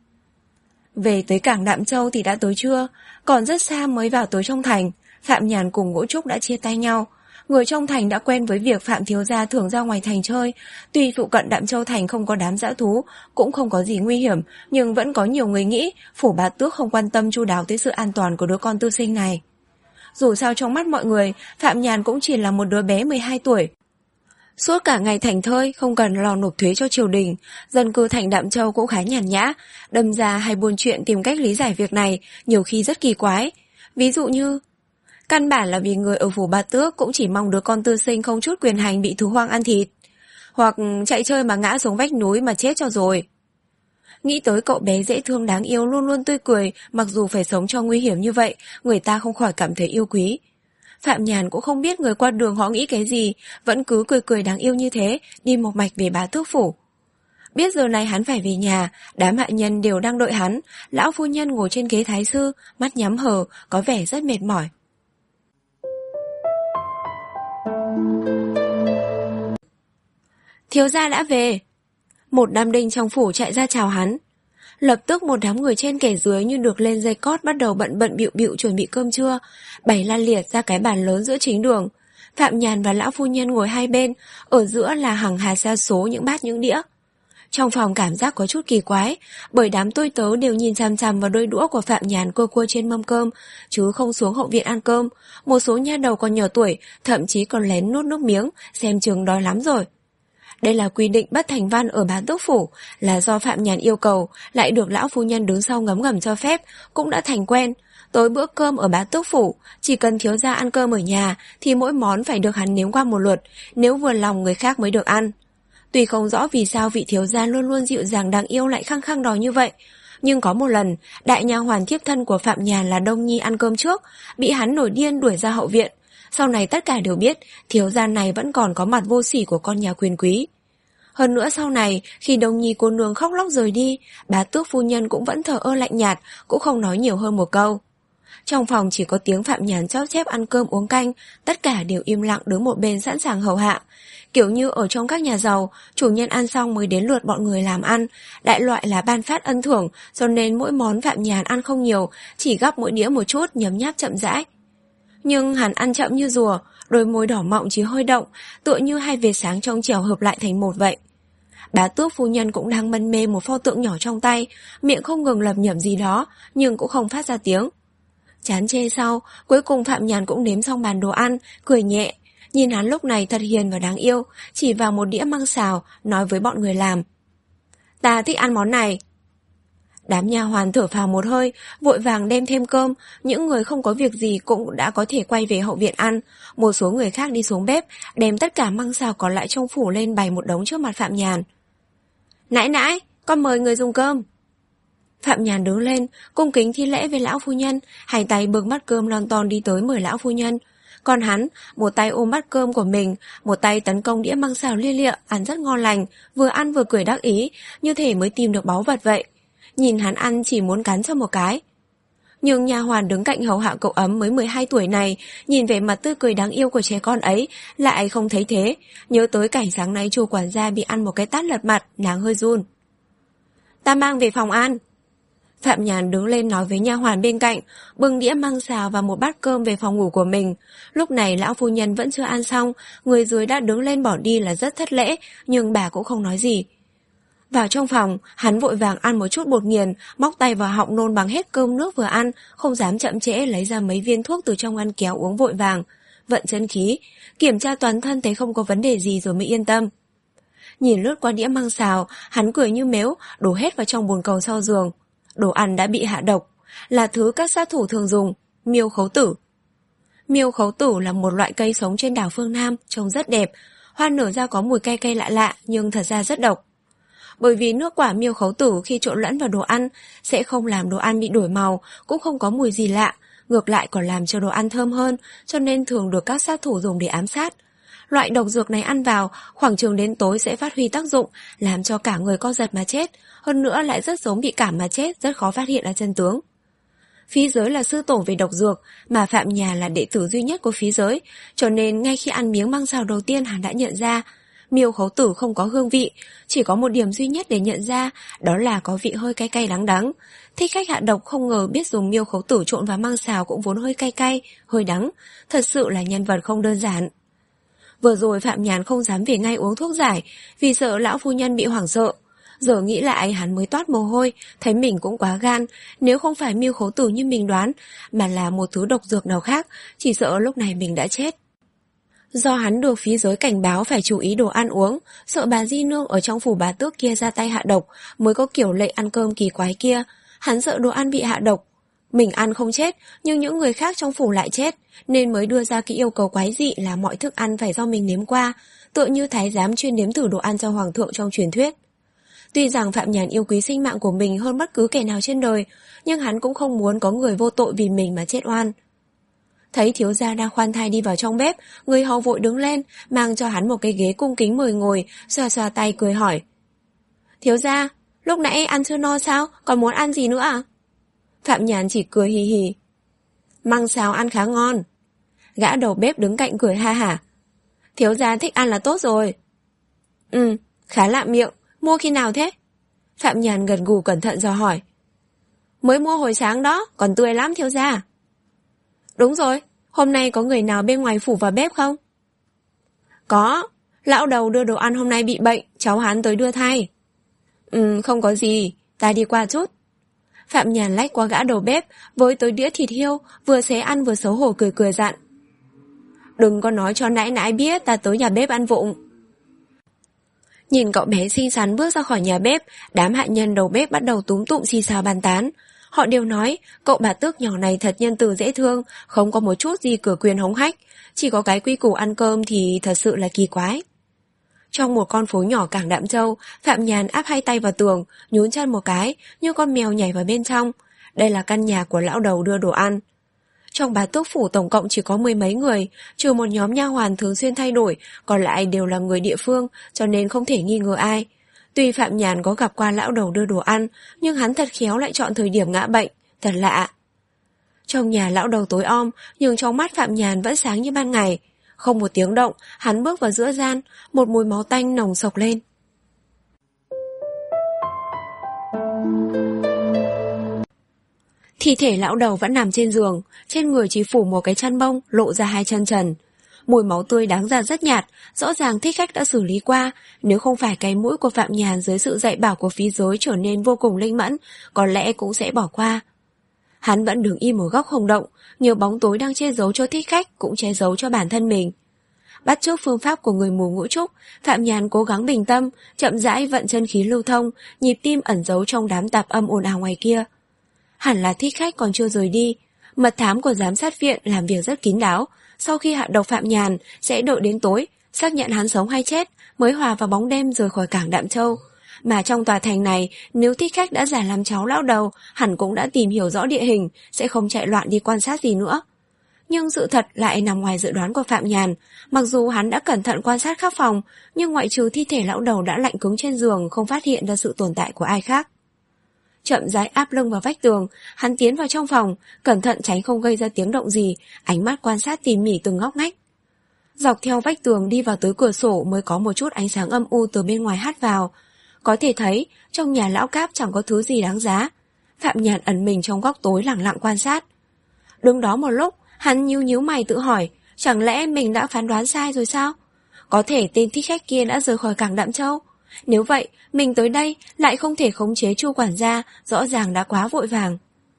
Về tới cảng Đạm Châu thì đã tối trưa, còn rất xa mới vào tới trong thành, Phạm Nhàn cùng Ngũ Trúc đã chia tay nhau. Người trong thành đã quen với việc Phạm thiếu gia thường ra ngoài thành chơi, tuy phụ cận Đạm Châu thành không có đám dã thú, cũng không có gì nguy hiểm, nhưng vẫn có nhiều người nghĩ phủ bá tước không quan tâm chu đáo tới sự an toàn của đứa con tư sinh này. Dù sao trong mắt mọi người, Phạm Nhàn cũng chỉ là một đứa bé mười hai tuổi. Suốt cả ngày thành thơi, không cần lo nộp thuế cho triều đình, dân cư thành Đạm Châu cũng khá nhàn nhã, đâm ra hay buôn chuyện tìm cách lý giải việc này, nhiều khi rất kỳ quái. Ví dụ như, căn bản là vì người ở phủ bá tước cũng chỉ mong đứa con tư sinh không chút quyền hành bị thú hoang ăn thịt, hoặc chạy chơi mà ngã xuống vách núi mà chết cho rồi. Nghĩ tới cậu bé dễ thương đáng yêu luôn luôn tươi cười, mặc dù phải sống cho nguy hiểm như vậy, người ta không khỏi cảm thấy yêu quý. Phạm Nhàn cũng không biết người qua đường họ nghĩ cái gì, vẫn cứ cười cười đáng yêu như thế, đi một mạch về Bá Tước phủ. Biết giờ này hắn phải về nhà, đám hạ nhân đều đang đợi hắn, lão phu nhân ngồi trên ghế thái sư, mắt nhắm hờ, có vẻ rất mệt mỏi. Thiếu gia đã về. Một đám đinh trong phủ chạy ra chào hắn. Lập tức một đám người trên kẻ dưới như được lên dây cót bắt đầu bận bận bịu bịu chuẩn bị cơm trưa, bày lan liệt ra cái bàn lớn giữa chính đường. Phạm Nhàn và lão phu nhân ngồi hai bên, ở giữa là hàng hà sa số những bát những đĩa. Trong phòng cảm giác có chút kỳ quái, bởi đám tôi tớ đều nhìn chằm chằm vào đôi đũa của Phạm Nhàn cua cua trên mâm cơm, chứ không xuống hậu viện ăn cơm. Một số nha đầu còn nhỏ tuổi, thậm chí còn lén nuốt nước miếng, xem chừng đói lắm rồi. Đây là quy định bất thành văn ở Bá Tước phủ, là do Phạm Nhàn yêu cầu, lại được lão phu nhân đứng sau ngấm ngầm cho phép, cũng đã thành quen. Tối bữa cơm ở Bá Tước phủ, chỉ cần thiếu gia ăn cơm ở nhà, thì mỗi món phải được hắn nếm qua một lượt, nếu vừa lòng người khác mới được ăn. Tuy không rõ vì sao vị thiếu gia luôn luôn dịu dàng đáng yêu lại khăng khăng đòi như vậy, nhưng có một lần, đại nha hoàn thiếp thân của Phạm Nhàn là Đông Nhi ăn cơm trước, bị hắn nổi điên đuổi ra hậu viện. Sau này tất cả đều biết, thiếu gia này vẫn còn có mặt vô sỉ của con nhà quyền quý. Hơn nữa sau này, khi Đông Nhi cô nương khóc lóc rời đi, Bá Tước phu nhân cũng vẫn thờ ơ lạnh nhạt, cũng không nói nhiều hơn một câu. Trong phòng chỉ có tiếng Phạm Nhàn chóp chép ăn cơm uống canh, tất cả đều im lặng đứng một bên sẵn sàng hầu hạ. Kiểu như ở trong các nhà giàu, chủ nhân ăn xong mới đến lượt bọn người làm ăn, đại loại là ban phát ân thưởng, cho nên mỗi món Phạm Nhàn ăn không nhiều, chỉ gắp mỗi đĩa một chút nhấm nháp chậm rãi. Nhưng hắn ăn chậm như rùa, đôi môi đỏ mọng chỉ hơi động, tựa như hai vệt sáng trong trẻo hợp lại thành một vậy. Bá Tước phu nhân cũng đang mân mê một pho tượng nhỏ trong tay, miệng không ngừng lẩm nhẩm gì đó, nhưng cũng không phát ra tiếng. Chán chê sau, cuối cùng Phạm Nhàn cũng nếm xong bàn đồ ăn, cười nhẹ. Nhìn hắn lúc này thật hiền và đáng yêu, chỉ vào một đĩa măng xào, nói với bọn người làm. Ta thích ăn món này. Đám nha hoàn thở phào một hơi, vội vàng đem thêm cơm, những người không có việc gì cũng đã có thể quay về hậu viện ăn. Một số người khác đi xuống bếp, đem tất cả măng xào còn lại trong phủ lên bày một đống trước mặt Phạm Nhàn. Nãi nãi, con mời người dùng cơm. Phạm Nhàn đứng lên, cung kính thi lễ với lão phu nhân, hai tay bưng bát cơm lon ton đi tới mời lão phu nhân. Còn hắn, một tay ôm bát cơm của mình, một tay tấn công đĩa măng xào lia lịa, ăn rất ngon lành, vừa ăn vừa cười đắc ý, như thể mới tìm được báu vật vậy. Nhìn hắn ăn chỉ muốn cắn cho một cái. Nhưng nha hoàn đứng cạnh hầu hạ cậu ấm mới mười hai tuổi này, nhìn vẻ mặt tươi cười đáng yêu của trẻ con ấy, lại không thấy thế, nhớ tới cảnh sáng nay chủ quản gia bị ăn một cái tát lật mặt, nàng hơi run. Ta mang về phòng ăn. Phạm Nhàn đứng lên nói với nha hoàn bên cạnh, bưng đĩa măng xào và một bát cơm về phòng ngủ của mình. Lúc này lão phu nhân vẫn chưa ăn xong, người dưới đã đứng lên bỏ đi là rất thất lễ, nhưng bà cũng không nói gì. Vào trong phòng, hắn vội vàng ăn một chút bột nghiền, móc tay vào họng nôn bằng hết cơm nước vừa ăn, không dám chậm trễ lấy ra mấy viên thuốc từ trong ngăn kéo uống vội vàng. Vận chân khí, kiểm tra toàn thân thấy không có vấn đề gì rồi mới yên tâm. Nhìn lướt qua đĩa măng xào, hắn cười như mếu, đổ hết vào trong bồn cầu sau giường. Đồ ăn đã bị hạ độc, là thứ các sát thủ thường dùng, miêu khấu tử. Miêu khấu tử là một loại cây sống trên đảo phương Nam, trông rất đẹp, hoa nở ra có mùi cay cay lạ lạ nhưng thật ra rất độc. Bởi vì nước quả miêu khấu tử khi trộn lẫn vào đồ ăn sẽ không làm đồ ăn bị đổi màu, cũng không có mùi gì lạ, ngược lại còn làm cho đồ ăn thơm hơn, cho nên thường được các sát thủ dùng để ám sát. Loại độc dược này ăn vào, khoảng chừng đến tối sẽ phát huy tác dụng, làm cho cả người co giật mà chết, hơn nữa lại rất giống bị cảm mà chết, rất khó phát hiện ra chân tướng. Phí Giới là sư tổ về độc dược, mà Phạm Nhàn là đệ tử duy nhất của Phí Giới, cho nên ngay khi ăn miếng măng xào đầu tiên hắn đã nhận ra, miêu khấu tử không có hương vị, chỉ có một điểm duy nhất để nhận ra, đó là có vị hơi cay cay đắng đắng. Thích khách hạ độc không ngờ biết dùng miêu khấu tử trộn vào măng xào cũng vốn hơi cay cay, hơi đắng, thật sự là nhân vật không đơn giản. Vừa rồi Phạm Nhàn không dám về ngay uống thuốc giải, vì sợ lão phu nhân bị hoảng sợ. Giờ nghĩ lại hắn mới toát mồ hôi, thấy mình cũng quá gan, nếu không phải miêu khấu tử như mình đoán, mà là một thứ độc dược nào khác, chỉ sợ lúc này mình đã chết. Do hắn được Phí Giới cảnh báo phải chú ý đồ ăn uống, sợ bà Di Nương ở trong phủ Bá Tước kia ra tay hạ độc, mới có kiểu lệ ăn cơm kỳ quái kia. Hắn sợ đồ ăn bị hạ độc. Mình ăn không chết, nhưng những người khác trong phủ lại chết, nên mới đưa ra cái yêu cầu quái dị là mọi thức ăn phải do mình nếm qua, tựa như thái giám chuyên nếm thử đồ ăn cho hoàng thượng trong truyền thuyết. Tuy rằng Phạm Nhàn yêu quý sinh mạng của mình hơn bất cứ kẻ nào trên đời, nhưng hắn cũng không muốn có người vô tội vì mình mà chết oan. Thấy thiếu gia đang khoan thai đi vào trong bếp, người hầu vội đứng lên, mang cho hắn một cái ghế cung kính mời ngồi, xoa xoa tay cười hỏi. Thiếu gia, lúc nãy ăn chưa no sao, còn muốn ăn gì nữa à? Phạm Nhàn chỉ cười hì hì. Măng xào ăn khá ngon. Gã đầu bếp đứng cạnh cười ha hả. Thiếu gia thích ăn là tốt rồi. Ừ, khá lạ miệng, mua khi nào thế? Phạm Nhàn gật gù cẩn thận dò hỏi. Mới mua hồi sáng đó, còn tươi lắm thiếu gia. Đúng rồi, hôm nay có người nào bên ngoài phủ vào bếp không? Có, lão đầu đưa đồ ăn hôm nay bị bệnh, cháu hắn tới đưa thay. Ừ, không có gì, ta đi qua chút. Phạm Nhàn lách qua gã đầu bếp, với tới đĩa thịt hiêu, vừa xé ăn vừa xấu hổ cười cười dặn. Đừng có nói cho nãi nãi biết ta tới nhà bếp ăn vụng. Nhìn cậu bé xinh xắn bước ra khỏi nhà bếp, đám hạ nhân đầu bếp bắt đầu túm tụm xì xào bàn tán. Họ đều nói, cậu bà tước nhỏ này thật nhân từ dễ thương, không có một chút gì cửa quyền hống hách, chỉ có cái quy củ ăn cơm thì thật sự là kỳ quái. Trong một con phố nhỏ Cảng Đạm Châu, Phạm Nhàn áp hai tay vào tường, nhún chân một cái, như con mèo nhảy vào bên trong. Đây là căn nhà của lão đầu đưa đồ ăn. Trong bá tước phủ tổng cộng chỉ có mười mấy người, trừ một nhóm nha hoàn thường xuyên thay đổi, còn lại đều là người địa phương, cho nên không thể nghi ngờ ai. Tuy Phạm Nhàn có gặp qua lão đầu đưa đồ ăn, nhưng hắn thật khéo lại chọn thời điểm ngã bệnh, thật lạ. Trong nhà lão đầu tối om, nhưng trong mắt Phạm Nhàn vẫn sáng như ban ngày. Không một tiếng động, hắn bước vào giữa gian, một mùi máu tanh nồng sộc lên. Thi thể lão đầu vẫn nằm trên giường, trên người chỉ phủ một cái chăn bông, lộ ra hai chân trần. Mùi máu tươi đáng ra rất nhạt, rõ ràng thích khách đã xử lý qua, nếu không phải cái mũi của Phạm Nhàn dưới sự dạy bảo của phí giới trở nên vô cùng linh mẫn, có lẽ cũng sẽ bỏ qua. Hắn vẫn đứng im một góc không động, nhiều bóng tối đang che giấu cho thích khách cũng che giấu cho bản thân mình. Bắt chước phương pháp của người mù ngũ trúc, Phạm Nhàn cố gắng bình tâm, chậm rãi vận chân khí lưu thông, nhịp tim ẩn giấu trong đám tạp âm ồn ào ngoài kia. Hẳn là thích khách còn chưa rời đi. Mật thám của giám sát viện làm việc rất kín đáo, sau khi hạ độc Phạm Nhàn sẽ đợi đến tối, xác nhận hắn sống hay chết, mới hòa vào bóng đêm rời khỏi Cảng Đạm Châu. Mà trong tòa thành này, nếu thích khách đã giả làm cháu lão đầu, hẳn cũng đã tìm hiểu rõ địa hình, sẽ không chạy loạn đi quan sát gì nữa. Nhưng sự thật lại nằm ngoài dự đoán của Phạm Nhàn. Mặc dù hắn đã cẩn thận quan sát khắp phòng, nhưng ngoại trừ thi thể lão đầu đã lạnh cứng trên giường, không phát hiện ra sự tồn tại của ai khác. Chậm rãi áp lưng vào vách tường, hắn tiến vào trong phòng, cẩn thận tránh không gây ra tiếng động gì, ánh mắt quan sát tỉ mỉ từng ngóc ngách. Dọc theo vách tường đi vào tới cửa sổ mới có một chút ánh sáng âm u từ bên ngoài hắt vào. Có thể thấy, trong nhà lão Cáp chẳng có thứ gì đáng giá. Phạm Nhàn ẩn mình trong góc tối lặng lặng quan sát. Đứng đó một lúc, hắn nhíu nhíu mày tự hỏi, chẳng lẽ mình đã phán đoán sai rồi sao? Có thể tên thích khách kia đã rời khỏi Cảng Đạm Châu. Nếu vậy, mình tới đây lại không thể khống chế Chu quản gia, rõ ràng đã quá vội vàng.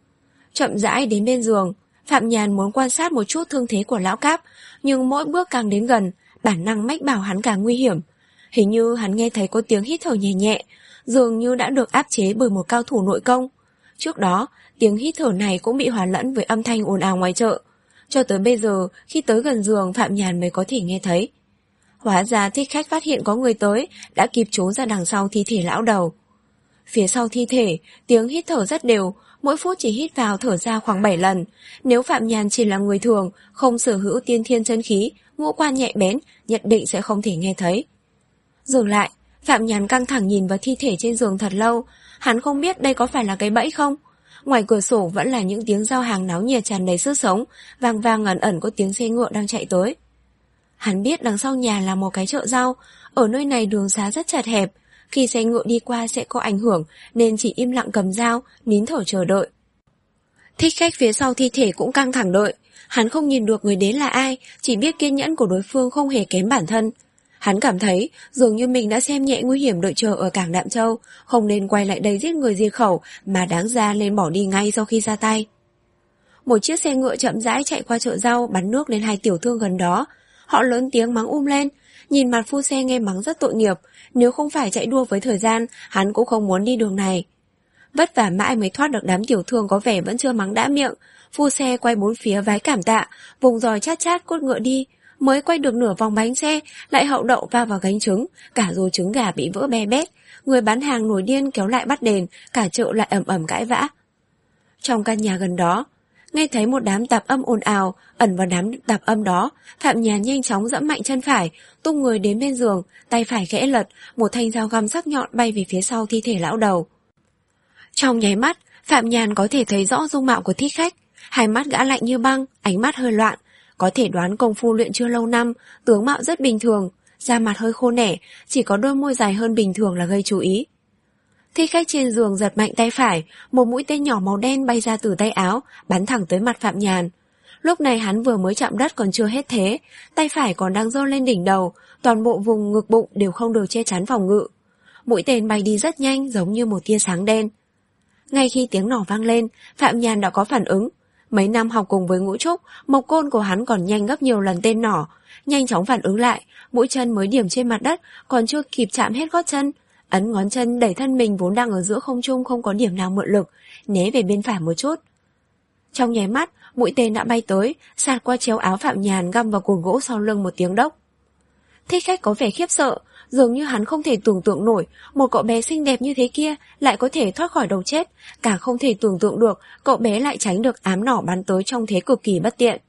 Chậm rãi đến bên giường, Phạm Nhàn muốn quan sát một chút thương thế của lão Cáp, nhưng mỗi bước càng đến gần, bản năng mách bảo hắn càng nguy hiểm. Hình như hắn nghe thấy có tiếng hít thở nhẹ nhẹ, dường như đã được áp chế bởi một cao thủ nội công. Trước đó, tiếng hít thở này cũng bị hòa lẫn với âm thanh ồn ào ngoài chợ. Cho tới bây giờ, khi tới gần giường, Phạm Nhàn mới có thể nghe thấy. Hóa ra thích khách phát hiện có người tới, đã kịp trốn ra đằng sau thi thể lão đầu. Phía sau thi thể, tiếng hít thở rất đều, mỗi phút chỉ hít vào thở ra khoảng bảy lần. Nếu Phạm Nhàn chỉ là người thường, không sở hữu tiên thiên chân khí, ngũ quan nhạy bén, nhất định sẽ không thể nghe thấy. Dừng lại, Phạm Nhàn căng thẳng nhìn vào thi thể trên giường thật lâu, hắn không biết đây có phải là cái bẫy không. Ngoài cửa sổ vẫn là những tiếng giao hàng náo nhiệt tràn đầy sức sống, vang vang ẩn ẩn có tiếng xe ngựa đang chạy tới. Hắn biết đằng sau nhà là một cái chợ rau, ở nơi này đường xá rất chật hẹp, khi xe ngựa đi qua sẽ có ảnh hưởng nên chỉ im lặng cầm dao, nín thở chờ đợi. Thích khách phía sau thi thể cũng căng thẳng đợi, hắn không nhìn được người đến là ai, chỉ biết kiên nhẫn của đối phương không hề kém bản thân. Hắn cảm thấy dường như mình đã xem nhẹ nguy hiểm đợi chờ ở Cảng Đạm Châu, không nên quay lại đây giết người diệt khẩu mà đáng ra nên bỏ đi ngay sau khi ra tay. Một chiếc xe ngựa chậm rãi chạy qua chợ rau bắn nước lên hai tiểu thương gần đó. Họ lớn tiếng mắng um lên, nhìn mặt phu xe nghe mắng rất tội nghiệp, nếu không phải chạy đua với thời gian, hắn cũng không muốn đi đường này. Vất vả mãi mới thoát được đám tiểu thương có vẻ vẫn chưa mắng đã miệng, phu xe quay bốn phía vái cảm tạ, vùng giòi chát chát cốt ngựa đi, mới quay được nửa vòng bánh xe, lại hậu đậu va vào gánh trứng, cả rồi trứng gà bị vỡ be bét, người bán hàng nổi điên kéo lại bắt đền, cả chợ lại ầm ầm cãi vã. Trong căn nhà gần đó, Nghe thấy một đám tạp âm ồn ào, ẩn vào đám tạp âm đó, Phạm Nhàn nhanh chóng giẫm mạnh chân phải, tung người đến bên giường, tay phải khẽ lật, một thanh dao găm sắc nhọn bay về phía sau thi thể lão đầu. Trong nháy mắt, Phạm Nhàn có thể thấy rõ dung mạo của thích khách, hai mắt gã lạnh như băng, ánh mắt hơi loạn, có thể đoán công phu luyện chưa lâu năm, tướng mạo rất bình thường, da mặt hơi khô nẻ, chỉ có đôi môi dài hơn bình thường là gây chú ý. Thích khách trên giường giật mạnh tay phải, một mũi tên nhỏ màu đen bay ra từ tay áo, bắn thẳng tới mặt Phạm Nhàn. Lúc này hắn vừa mới chạm đất còn chưa hết thế, tay phải còn đang giơ lên đỉnh đầu, toàn bộ vùng ngực bụng đều không được che chắn phòng ngự. Mũi tên bay đi rất nhanh giống như một tia sáng đen. Ngay khi tiếng nỏ vang lên, Phạm Nhàn đã có phản ứng. Mấy năm học cùng với Ngũ Trúc, mộc côn của hắn còn nhanh gấp nhiều lần tên nỏ, nhanh chóng phản ứng lại, mũi chân mới điểm trên mặt đất, còn chưa kịp chạm hết gót chân. Ấn ngón chân đẩy thân mình vốn đang ở giữa không trung không có điểm nào mượn lực, né về bên phải một chút. Trong nháy mắt, mũi tên đã bay tới, sạt qua chéo áo Phạm Nhàn găm vào cột gỗ sau lưng một tiếng đốc. Thích khách có vẻ khiếp sợ, dường như hắn không thể tưởng tượng nổi một cậu bé xinh đẹp như thế kia lại có thể thoát khỏi đầu chết, càng không thể tưởng tượng được cậu bé lại tránh được ám nỏ bắn tới trong thế cực kỳ bất tiện.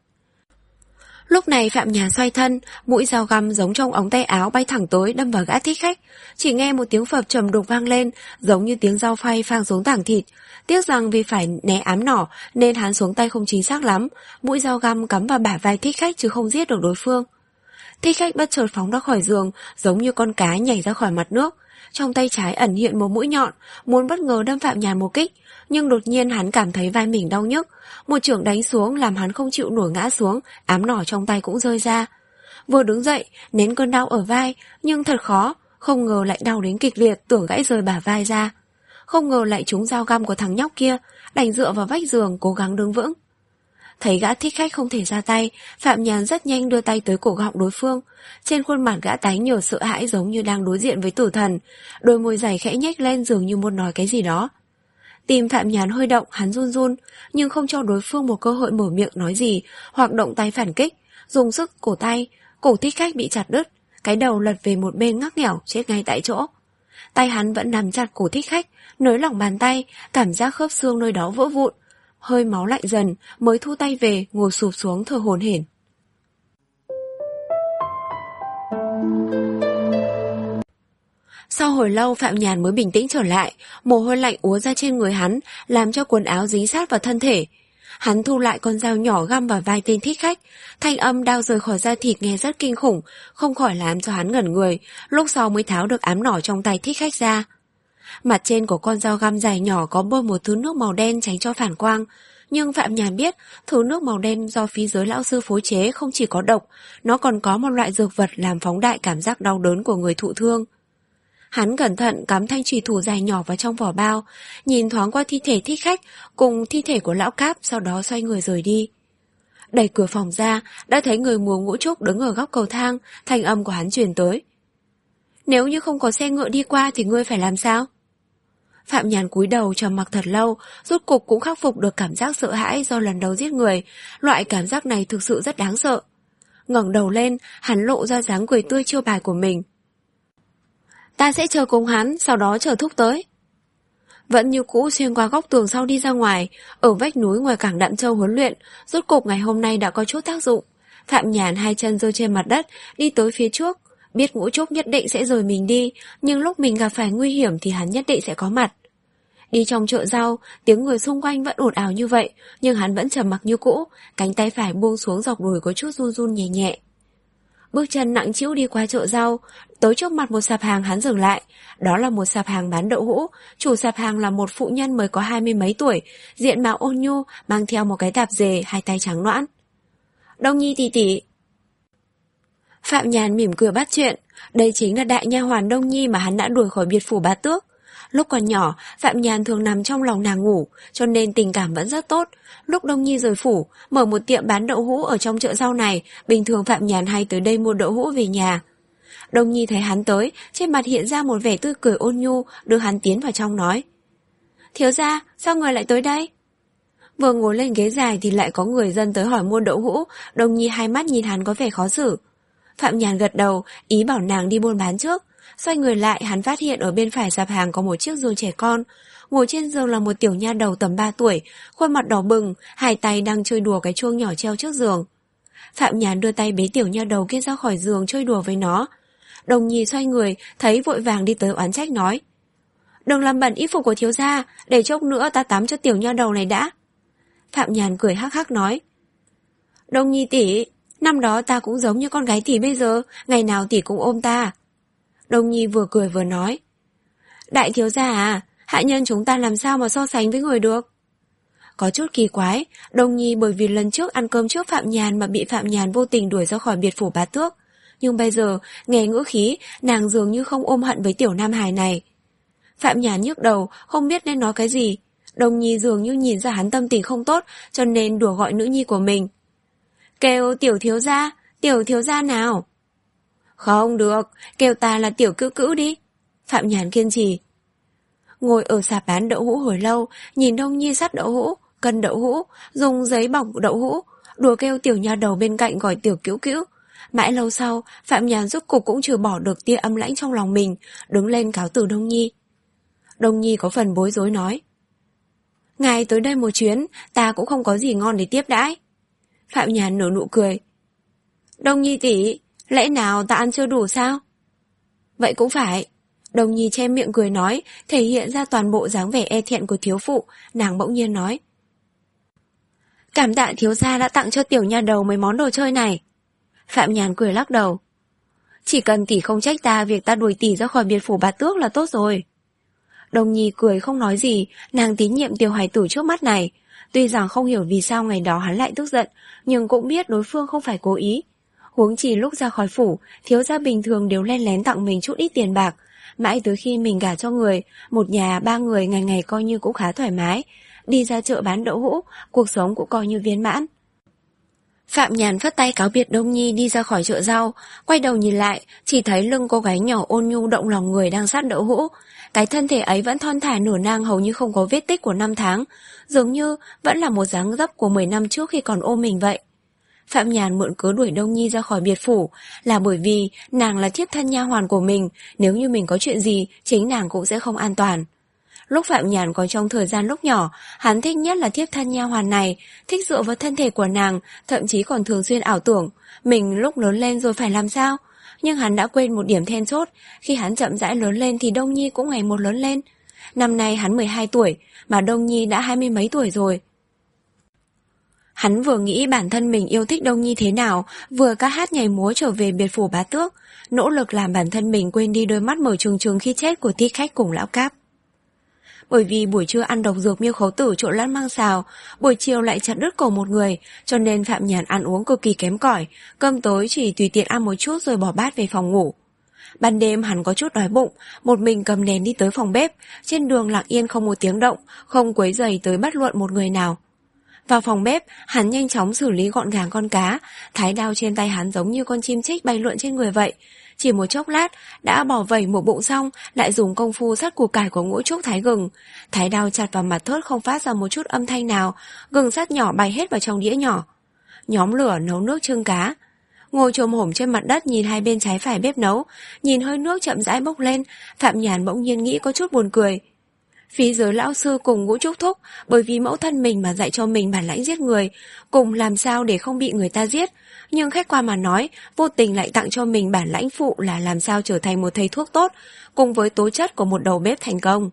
Lúc này Phạm Nhàn xoay thân, mũi dao găm giống trong ống tay áo bay thẳng tới đâm vào gã thích khách. Chỉ nghe một tiếng phập trầm đục vang lên, giống như tiếng dao phay phang xuống tảng thịt. Tiếc rằng vì phải né ám nỏ nên hắn xuống tay không chính xác lắm, mũi dao găm cắm vào bả vai thích khách chứ không giết được đối phương. Thích khách bất chợt phóng ra khỏi giường, giống như con cá nhảy ra khỏi mặt nước. Trong tay trái ẩn hiện một mũi nhọn, muốn bất ngờ đâm Phạm Nhàn một kích, nhưng đột nhiên hắn cảm thấy vai mình đau nhức. Một chưởng đánh xuống làm hắn không chịu nổi ngã xuống, ám nỏ trong tay cũng rơi ra. Vừa đứng dậy, nén cơn đau ở vai, nhưng thật khó, không ngờ lại đau đến kịch liệt, tưởng gãy rời bả vai ra. Không ngờ lại trúng dao găm của thằng nhóc kia, đành dựa vào vách giường cố gắng đứng vững. Thấy gã thích khách không thể ra tay, Phạm Nhàn rất nhanh đưa tay tới cổ họng đối phương. Trên khuôn mặt gã tái nhợt sợ hãi giống như đang đối diện với tử thần, đôi môi dày khẽ nhếch lên dường như muốn nói cái gì đó. Tim Phạm Nhàn hơi động, hắn run run, nhưng không cho đối phương một cơ hội mở miệng nói gì hoặc động tay phản kích, dùng sức cổ tay, cổ thích khách bị chặt đứt, cái đầu lật về một bên ngắc nghẽo chết ngay tại chỗ. Tay hắn vẫn nắm chặt cổ thích khách, nới lỏng bàn tay, cảm giác khớp xương nơi đó vỡ vụn. Hơi máu lạnh dần mới thu tay về, ngồi sụp xuống thở hổn hển. Sau hồi lâu Phạm Nhàn mới bình tĩnh trở lại, mồ hôi lạnh úa ra trên người hắn, làm cho quần áo dính sát vào thân thể. Hắn thu lại con dao nhỏ găm vào vai tên thích khách, thanh âm đao rời khỏi da thịt nghe rất kinh khủng, không khỏi làm cho hắn ngẩn người, lúc sau mới tháo được ám nỏ trong tay thích khách ra. Mặt trên của con dao găm dài nhỏ có bôi một thứ nước màu đen tránh cho phản quang, nhưng Phạm Nhàn biết thứ nước màu đen do phí giới lão sư phối chế không chỉ có độc, nó còn có một loại dược vật làm phóng đại cảm giác đau đớn của người thụ thương. Hắn cẩn thận cắm thanh chùy thủ dài nhỏ vào trong vỏ bao, nhìn thoáng qua thi thể thích khách cùng thi thể của lão Cáp, sau đó xoay người rời đi. Đẩy cửa phòng ra, đã thấy người mùa Ngũ Trúc đứng ở góc cầu thang, thanh âm của hắn truyền tới. Nếu như không có xe ngựa đi qua thì ngươi phải làm sao? Phạm Nhàn cúi đầu trầm mặc thật lâu, rốt cục cũng khắc phục được cảm giác sợ hãi do lần đầu giết người, loại cảm giác này thực sự rất đáng sợ. Ngẩng đầu lên, hắn lộ ra dáng cười tươi chiêu bài của mình. Ta sẽ chờ cùng hắn, sau đó chờ thúc tới. Vẫn như cũ xuyên qua góc tường sau đi ra ngoài, ở vách núi ngoài cảng Đạm Châu huấn luyện, rốt cục ngày hôm nay đã có chút tác dụng. Phạm Nhàn hai chân giơ trên mặt đất, đi tới phía trước, biết Ngũ Trúc nhất định sẽ rời mình đi, nhưng lúc mình gặp phải nguy hiểm thì hắn nhất định sẽ có mặt. Đi trong chợ rau, tiếng người xung quanh vẫn ồn ào như vậy, nhưng hắn vẫn trầm mặc như cũ, cánh tay phải buông xuống dọc đùi có chút run run nhẹ nhẹ. Bước chân nặng trĩu đi qua chợ rau, tới trước mặt một sạp hàng hắn dừng lại. Đó là một sạp hàng bán đậu hũ, chủ sạp hàng là một phụ nhân mới có hai mươi mấy tuổi, diện mạo ôn nhu, mang theo một cái tạp dề, hai tay trắng nõn. Đông Nhi tỷ tỷ. Phạm Nhàn mỉm cười bắt chuyện, đây chính là đại nha hoàn Đông Nhi mà hắn đã đuổi khỏi biệt phủ Bá Tước. Lúc còn nhỏ, Phạm Nhàn thường nằm trong lòng nàng ngủ, cho nên tình cảm vẫn rất tốt. Lúc Đông Nhi rời phủ, mở một tiệm bán đậu hũ ở trong chợ rau này, bình thường Phạm Nhàn hay tới đây mua đậu hũ về nhà. Đông Nhi thấy hắn tới, trên mặt hiện ra một vẻ tươi cười ôn nhu, đưa hắn tiến vào trong nói. Thiếu gia, sao người lại tới đây? Vừa ngồi lên ghế dài thì lại có người dân tới hỏi mua đậu hũ, Đông Nhi hai mắt nhìn hắn có vẻ khó xử. Phạm Nhàn gật đầu, ý bảo nàng đi buôn bán trước. Xoay người lại, hắn phát hiện ở bên phải sạp hàng có một chiếc giường trẻ con. Ngồi trên giường là một tiểu nha đầu tầm ba tuổi, khuôn mặt đỏ bừng, hai tay đang chơi đùa cái chuông nhỏ treo trước giường. Phạm Nhàn đưa tay bế tiểu nha đầu kia ra khỏi giường chơi đùa với nó. Đồng Nhi xoay người, thấy vội vàng đi tới oán trách nói: "Đừng làm bẩn y phục của thiếu gia, để chốc nữa ta tắm cho tiểu nha đầu này đã." Phạm Nhàn cười hắc hắc nói: "Đồng Nhi tỷ, năm đó ta cũng giống như con gái tỷ bây giờ, ngày nào tỷ cũng ôm ta." Đồng Nhi vừa cười vừa nói: "Đại thiếu gia à, hạ nhân chúng ta làm sao mà so sánh với người được?" Có chút kỳ quái, Đồng Nhi bởi vì lần trước ăn cơm trước Phạm Nhàn mà bị Phạm Nhàn vô tình đuổi ra khỏi biệt phủ Bá Tước. Nhưng bây giờ, nghe ngữ khí, nàng dường như không ôm hận với tiểu nam hài này. Phạm Nhàn nhức đầu, không biết nên nói cái gì. Đồng Nhi dường như nhìn ra hắn tâm tình không tốt, cho nên đùa gọi nữ nhi của mình: "Kêu tiểu thiếu gia, tiểu thiếu gia nào?" "Không được, kêu ta là tiểu cữu cữu đi." Phạm Nhàn kiên trì. Ngồi ở sạp bán đậu hũ hồi lâu, nhìn Đồng Nhi sắt đậu hũ, cân đậu hũ, dùng giấy bọc đậu hũ, đùa kêu tiểu nha đầu bên cạnh gọi tiểu cữu cữu. Mãi lâu sau, Phạm Nhàn rốt cục cũng trừ bỏ được tia âm lãnh trong lòng mình, đứng lên cáo từ Đồng Nhi. Đồng Nhi có phần bối rối nói: "Ngài tới đây một chuyến, ta cũng không có gì ngon để tiếp đãi." Phạm Nhàn nở nụ cười: "Đồng Nhi tỷ, lẽ nào ta ăn chưa đủ sao?" "Vậy cũng phải." Đồng Nhi che miệng cười nói, thể hiện ra toàn bộ dáng vẻ e thẹn của thiếu phụ. Nàng bỗng nhiên nói: "Cảm tạ thiếu gia đã tặng cho tiểu nha đầu mấy món đồ chơi này." Phạm Nhàn cười lắc đầu: "Chỉ cần tỷ không trách ta việc ta đuổi tỷ ra khỏi biệt phủ Bá Tước là tốt rồi." Đồng Nhi cười không nói gì, nàng tín nhiệm tiểu hài tử trước mắt này. Tuy rằng không hiểu vì sao ngày đó hắn lại tức giận, nhưng cũng biết đối phương không phải cố ý. Huống chỉ lúc ra khỏi phủ, thiếu gia bình thường đều len lén tặng mình chút ít tiền bạc. Mãi tới khi mình gả cho người, một nhà ba người ngày ngày coi như cũng khá thoải mái. Đi ra chợ bán đậu hũ, cuộc sống cũng coi như viên mãn. Phạm Nhàn phất tay cáo biệt Đồng Nhi đi ra khỏi chợ rau, quay đầu nhìn lại, chỉ thấy lưng cô gái nhỏ ôn nhu động lòng người đang sát đậu hũ. Cái thân thể ấy vẫn thon thả nửa nang, hầu như không có vết tích của năm tháng, dường như vẫn là một dáng dấp của mười năm trước khi còn ôm mình vậy. Phạm Nhàn mượn cớ đuổi Đồng Nhi ra khỏi biệt phủ là bởi vì nàng là thiếp thân nha hoàn của mình, nếu như mình có chuyện gì, chính nàng cũng sẽ không an toàn. Lúc Phạm Nhàn còn trong thời gian lúc nhỏ, hắn thích nhất là thiếp thân nha hoàn này, thích dựa vào thân thể của nàng, thậm chí còn thường xuyên ảo tưởng mình lúc lớn lên rồi phải làm sao. Nhưng hắn đã quên một điểm then chốt, khi hắn chậm rãi lớn lên thì Đồng Nhi cũng ngày một lớn lên. Năm nay hắn mười hai tuổi, mà Đồng Nhi đã hai mươi mấy tuổi rồi. Hắn vừa nghĩ bản thân mình yêu thích Đồng Nhi thế nào, vừa ca hát nhảy múa trở về biệt phủ Bá Tước, nỗ lực làm bản thân mình quên đi đôi mắt mở trừng trừng khi chết của thích khách cùng lão Cáp. Bởi vì buổi trưa ăn độc dược miêu khấu tử trộn lẫn măng xào, buổi chiều lại chặt đứt cổ một người, cho nên Phạm Nhàn ăn uống cực kỳ kém cỏi, cơm tối chỉ tùy tiện ăn một chút rồi bỏ bát về phòng ngủ. Ban đêm hắn có chút đói bụng, một mình cầm đèn đi tới phòng bếp, trên đường lặng yên không một tiếng động, không quấy rầy tới bất luận một người nào. Vào phòng bếp, hắn nhanh chóng xử lý gọn gàng con cá, thái đao trên tay hắn giống như con chim chích bay lượn trên người vậy. Chỉ một chốc lát, đã bỏ vẩy một bụng xong, lại dùng công phu sắt củ cải của Ngũ Trúc thái gừng. Thái đao chặt vào mặt thớt không phát ra một chút âm thanh nào, gừng sắt nhỏ bay hết vào trong đĩa nhỏ. Nhóm lửa nấu nước trưng cá. Ngồi chồm hổm trên mặt đất nhìn hai bên trái phải bếp nấu, nhìn hơi nước chậm rãi bốc lên, Phạm Nhàn bỗng nhiên nghĩ có chút buồn cười. Phí giới lão sư cùng Ngũ Trúc thúc, bởi vì mẫu thân mình mà dạy cho mình bản lãnh giết người, cùng làm sao để không bị người ta giết. Nhưng khách quan mà nói, vô tình lại tặng cho mình bản lãnh phụ là làm sao trở thành một thầy thuốc tốt, cùng với tố chất của một đầu bếp thành công.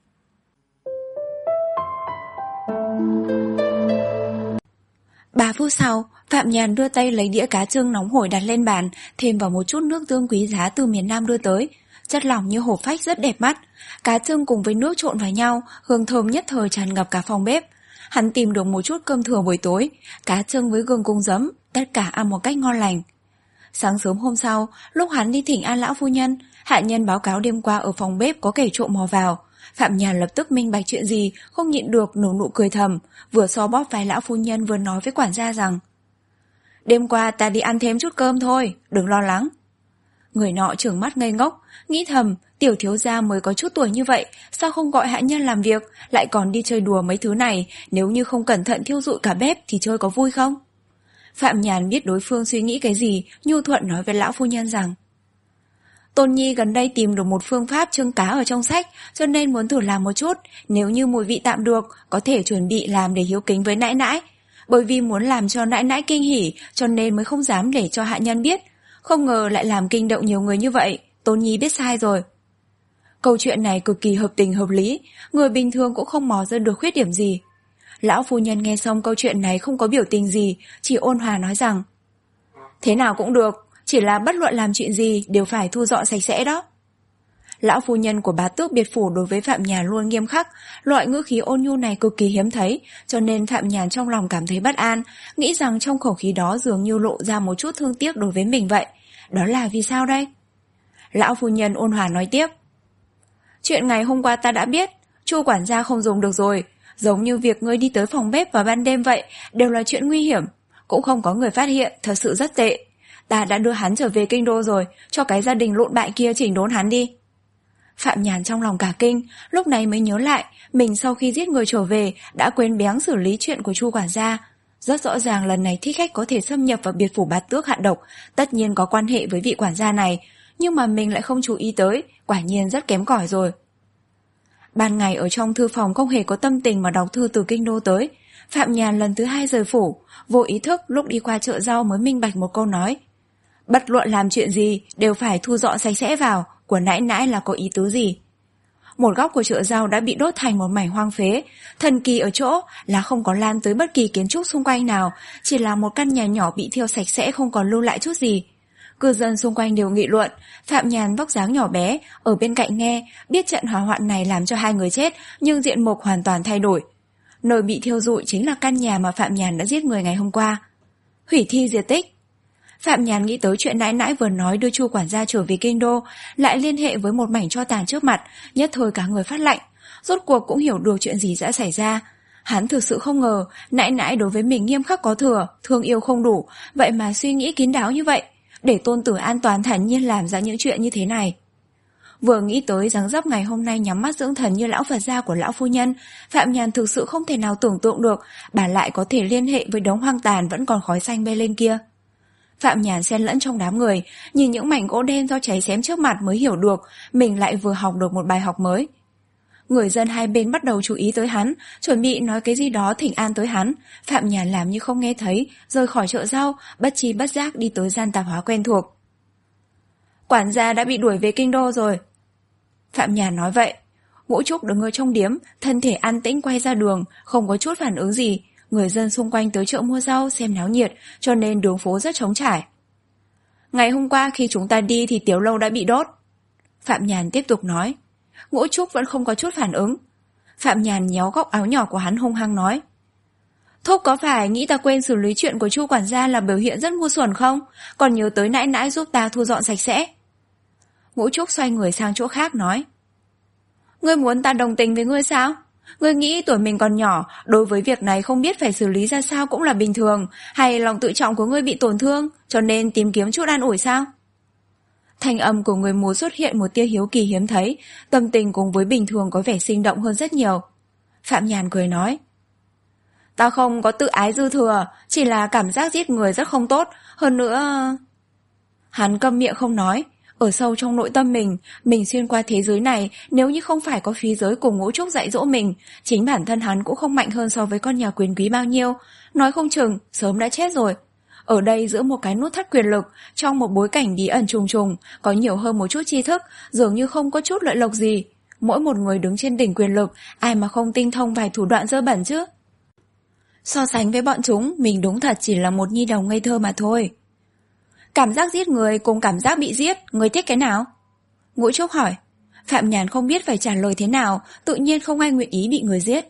Ba phút sau, Phạm Nhàn đưa tay lấy đĩa cá trưng nóng hổi đặt lên bàn, thêm vào một chút nước tương quý giá từ miền Nam đưa tới. Chất lỏng như hổ phách rất đẹp mắt. Cá trưng cùng với nước trộn vào nhau, hương thơm nhất thời tràn ngập cả phòng bếp. Hắn tìm được một chút cơm thừa buổi tối, cá trưng với gừng cùng giấm, tất cả ăn một cách ngon lành. Sáng sớm hôm sau, lúc hắn đi thỉnh an lão phu nhân, hạ nhân báo cáo đêm qua ở phòng bếp có kẻ trộm mò vào. Phạm Nhàn lập tức minh bạch chuyện gì, không nhịn được nở nụ cười thầm, vừa so bóp vai lão phu nhân vừa nói với quản gia rằng: "Đêm qua ta đi ăn thêm chút cơm thôi, đừng lo lắng." Người nọ trừng mắt ngây ngốc, nghĩ thầm, tiểu thiếu gia mới có chút tuổi như vậy, sao không gọi hạ nhân làm việc, lại còn đi chơi đùa mấy thứ này, nếu như không cẩn thận thiêu rụi cả bếp thì chơi có vui không? Phạm Nhàn biết đối phương suy nghĩ cái gì, nhu thuận nói với lão phu nhân rằng: Tôn Nhi gần đây tìm được một phương pháp trưng cá ở trong sách, cho nên muốn thử làm một chút. Nếu như mùi vị tạm được, có thể chuẩn bị làm để hiếu kính với nãi nãi. Bởi vì muốn làm cho nãi nãi kinh hỉ, cho nên mới không dám để cho hạ nhân biết. Không ngờ lại làm kinh động nhiều người như vậy. Tôn Nhi biết sai rồi. Câu chuyện này cực kỳ hợp tình hợp lý, người bình thường cũng không mò ra được khuyết điểm gì. Lão phu nhân nghe xong câu chuyện này không có biểu tình gì, chỉ ôn hòa nói rằng: thế nào cũng được, chỉ là bất luận làm chuyện gì đều phải thu dọn sạch sẽ đó. Lão phu nhân của bá tước biệt phủ đối với Phạm Nhàn luôn nghiêm khắc, loại ngữ khí ôn nhu này cực kỳ hiếm thấy, cho nên Phạm Nhàn trong lòng cảm thấy bất an, nghĩ rằng trong khẩu khí đó dường như lộ ra một chút thương tiếc đối với mình vậy. Đó là vì sao đây? Lão phu nhân ôn hòa nói tiếp: chuyện ngày hôm qua ta đã biết, Chu quản gia không dùng được rồi, giống như việc ngươi đi tới phòng bếp vào ban đêm vậy, đều là chuyện nguy hiểm, cũng không có người phát hiện, thật sự rất tệ. Ta đã đưa hắn trở về kinh đô rồi, cho cái gia đình lộn bại kia chỉnh đốn hắn đi. Phạm Nhàn trong lòng cả kinh, lúc này mới nhớ lại, mình sau khi giết người trở về đã quên béng xử lý chuyện của Chu quản gia. Rất rõ ràng lần này thích khách có thể xâm nhập vào biệt phủ bá tước hạ độc, tất nhiên có quan hệ với vị quản gia này, nhưng mà mình lại không chú ý tới, quả nhiên rất kém cỏi rồi. Ban ngày ở trong thư phòng không hề có tâm tình mà đọc thư từ kinh đô tới. Phạm Nhàn lần thứ hai rời phủ, vô ý thức lúc đi qua chợ rau mới minh bạch một câu nói: bất luận làm chuyện gì đều phải thu dọn sạch sẽ vào, của nãi nãi là có ý tứ gì. Một góc của chợ rau đã bị đốt thành một mảnh hoang phế, thần kỳ ở chỗ là không có lan tới bất kỳ kiến trúc xung quanh nào, chỉ là một căn nhà nhỏ bị thiêu sạch sẽ không còn lưu lại chút gì. Cư dân xung quanh đều nghị luận, Phạm Nhàn vóc dáng nhỏ bé, ở bên cạnh nghe, biết trận hỏa hoạn này làm cho hai người chết, nhưng diện mục hoàn toàn thay đổi. Nơi bị thiêu rụi chính là căn nhà mà Phạm Nhàn đã giết người ngày hôm qua. Hủy thi diệt tích. Phạm Nhàn nghĩ tới chuyện nãi nãi vừa nói đưa Chu quản gia trở về kinh đô, lại liên hệ với một mảnh tro tàn trước mặt, nhất thời cả người phát lạnh, rốt cuộc cũng hiểu được chuyện gì đã xảy ra. Hắn thực sự không ngờ, nãi nãi đối với mình nghiêm khắc có thừa, thương yêu không đủ, vậy mà suy nghĩ kín đáo như vậy, để tôn tử an toàn thản nhiên làm ra những chuyện như thế này. Vừa nghĩ tới dáng dấp ngày hôm nay nhắm mắt dưỡng thần như lão Phật gia của lão phu nhân, Phạm Nhàn thực sự không thể nào tưởng tượng được bà lại có thể liên hệ với đống hoang tàn vẫn còn khói xanh bay lên kia. Phạm Nhàn xen lẫn trong đám người, nhìn những mảnh gỗ đen do cháy xém trước mặt mới hiểu được mình lại vừa học được một bài học mới. Người dân hai bên bắt đầu chú ý tới hắn, chuẩn bị nói cái gì đó thỉnh an tới hắn. Phạm Nhàn làm như không nghe thấy, rời khỏi chợ rau, bất chi bất giác đi tới gian tạp hóa quen thuộc. Quản gia đã bị đuổi về kinh đô rồi. Phạm Nhàn nói vậy. Ngũ Trúc đứng ở trong điếm, thân thể an tĩnh quay ra đường, không có chút phản ứng gì. Người dân xung quanh tới chợ mua rau xem náo nhiệt, cho nên đường phố rất trống trải. Ngày hôm qua khi chúng ta đi thì tiểu lâu đã bị đốt. Phạm Nhàn tiếp tục nói. Ngũ Trúc vẫn không có chút phản ứng. Phạm Nhàn nhéo góc áo nhỏ của hắn hung hăng nói. Thúc có phải nghĩ ta quên xử lý chuyện của Chu quản gia là biểu hiện rất ngu xuẩn không? Còn nhớ tới nãi nãi giúp ta thu dọn sạch sẽ. Ngũ Trúc xoay người sang chỗ khác nói. Ngươi muốn ta đồng tình với ngươi sao? Ngươi nghĩ tuổi mình còn nhỏ, đối với việc này không biết phải xử lý ra sao cũng là bình thường, hay lòng tự trọng của ngươi bị tổn thương, cho nên tìm kiếm chút an ủi sao? Thanh âm của người mù xuất hiện một tia hiếu kỳ hiếm thấy, tâm tình cùng với bình thường có vẻ sinh động hơn rất nhiều. Phạm Nhàn cười nói. Ta không có tự ái dư thừa, chỉ là cảm giác giết người rất không tốt, hơn nữa... Hắn câm miệng không nói. Ở sâu trong nội tâm mình, mình xuyên qua thế giới này, nếu như không phải có khí giới cùng Ngũ Trúc dạy dỗ mình, chính bản thân hắn cũng không mạnh hơn so với con nhà quyền quý bao nhiêu, nói không chừng sớm đã chết rồi. Ở đây giữa một cái nút thắt quyền lực, trong một bối cảnh bí ẩn trùng trùng, có nhiều hơn một chút tri thức, dường như không có chút lợi lộc gì. Mỗi một người đứng trên đỉnh quyền lực, ai mà không tinh thông vài thủ đoạn dơ bẩn chứ? So sánh với bọn chúng, mình đúng thật chỉ là một nhi đồng ngây thơ mà thôi. Cảm giác giết người cùng cảm giác bị giết, người thích cái nào? Ngũ Trúc hỏi. Phạm Nhàn không biết phải trả lời thế nào, tự nhiên không ai nguyện ý bị người giết.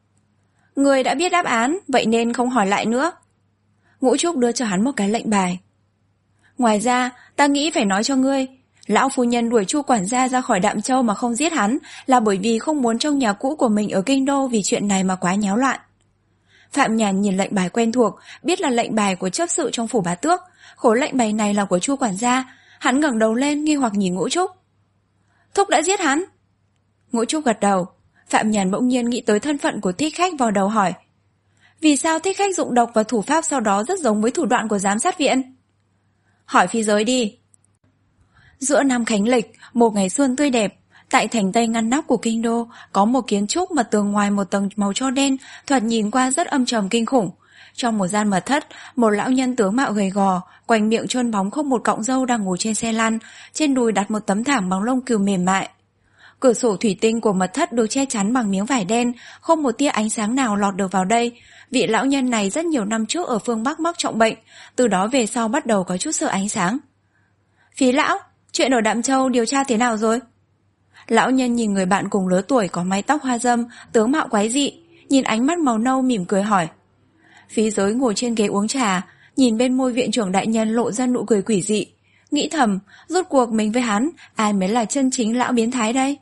Người đã biết đáp án, vậy nên không hỏi lại nữa. Ngũ Trúc đưa cho hắn một cái lệnh bài. Ngoài ra, ta nghĩ phải nói cho ngươi, lão phu nhân đuổi Chu quản gia ra khỏi Đạm Châu mà không giết hắn là bởi vì không muốn trong nhà cũ của mình ở kinh đô vì chuyện này mà quá nháo loạn. Phạm Nhàn nhìn lệnh bài quen thuộc, biết là lệnh bài của chấp sự trong phủ bá tước. Khối lệnh bài này là của Chu quản gia. Hắn ngẩng đầu lên nghi hoặc nhìn Ngũ Trúc. Thúc đã giết hắn? Ngũ Trúc gật đầu. Phạm Nhàn bỗng nhiên nghĩ tới thân phận của thích khách vào đầu hỏi. Vì sao thích khách dụng độc và thủ pháp sau đó rất giống với thủ đoạn của giám sát viện? Hỏi phi giới đi. Giữa năm Khánh Lịch, một ngày xuân tươi đẹp, tại thành Tây ngăn nắp của kinh đô có một kiến trúc mà tường ngoài một tầng màu tro đen, thoạt nhìn qua rất âm trầm kinh khủng. Trong một gian mật thất, một lão nhân tướng mạo gầy gò, quanh miệng trôn bóng không một cọng râu đang ngồi trên xe lăn, trên đùi đặt một tấm thảm bằng lông cừu mềm mại. Cửa sổ thủy tinh của mật thất được che chắn bằng miếng vải đen, không một tia ánh sáng nào lọt được vào đây. Vị lão nhân này rất nhiều năm trước ở phương Bắc mắc trọng bệnh, từ đó về sau bắt đầu có chút sợ ánh sáng. Phí lão, chuyện ở Đạm Châu điều tra thế nào rồi? Lão nhân nhìn người bạn cùng lứa tuổi có mái tóc hoa dâm, tướng mạo quái dị, nhìn ánh mắt màu nâu mỉm cười hỏi. Phí Giới ngồi trên ghế uống trà, nhìn bên môi viện trưởng đại nhân lộ ra nụ cười quỷ dị, nghĩ thầm, rốt cuộc mình với hắn, ai mới là chân chính lão biến thái đây?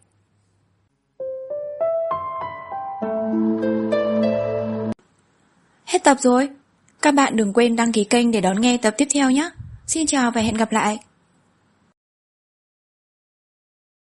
Hết tập rồi. Các bạn đừng quên đăng ký kênh để đón nghe tập tiếp theo nhé. Xin chào và hẹn gặp lại.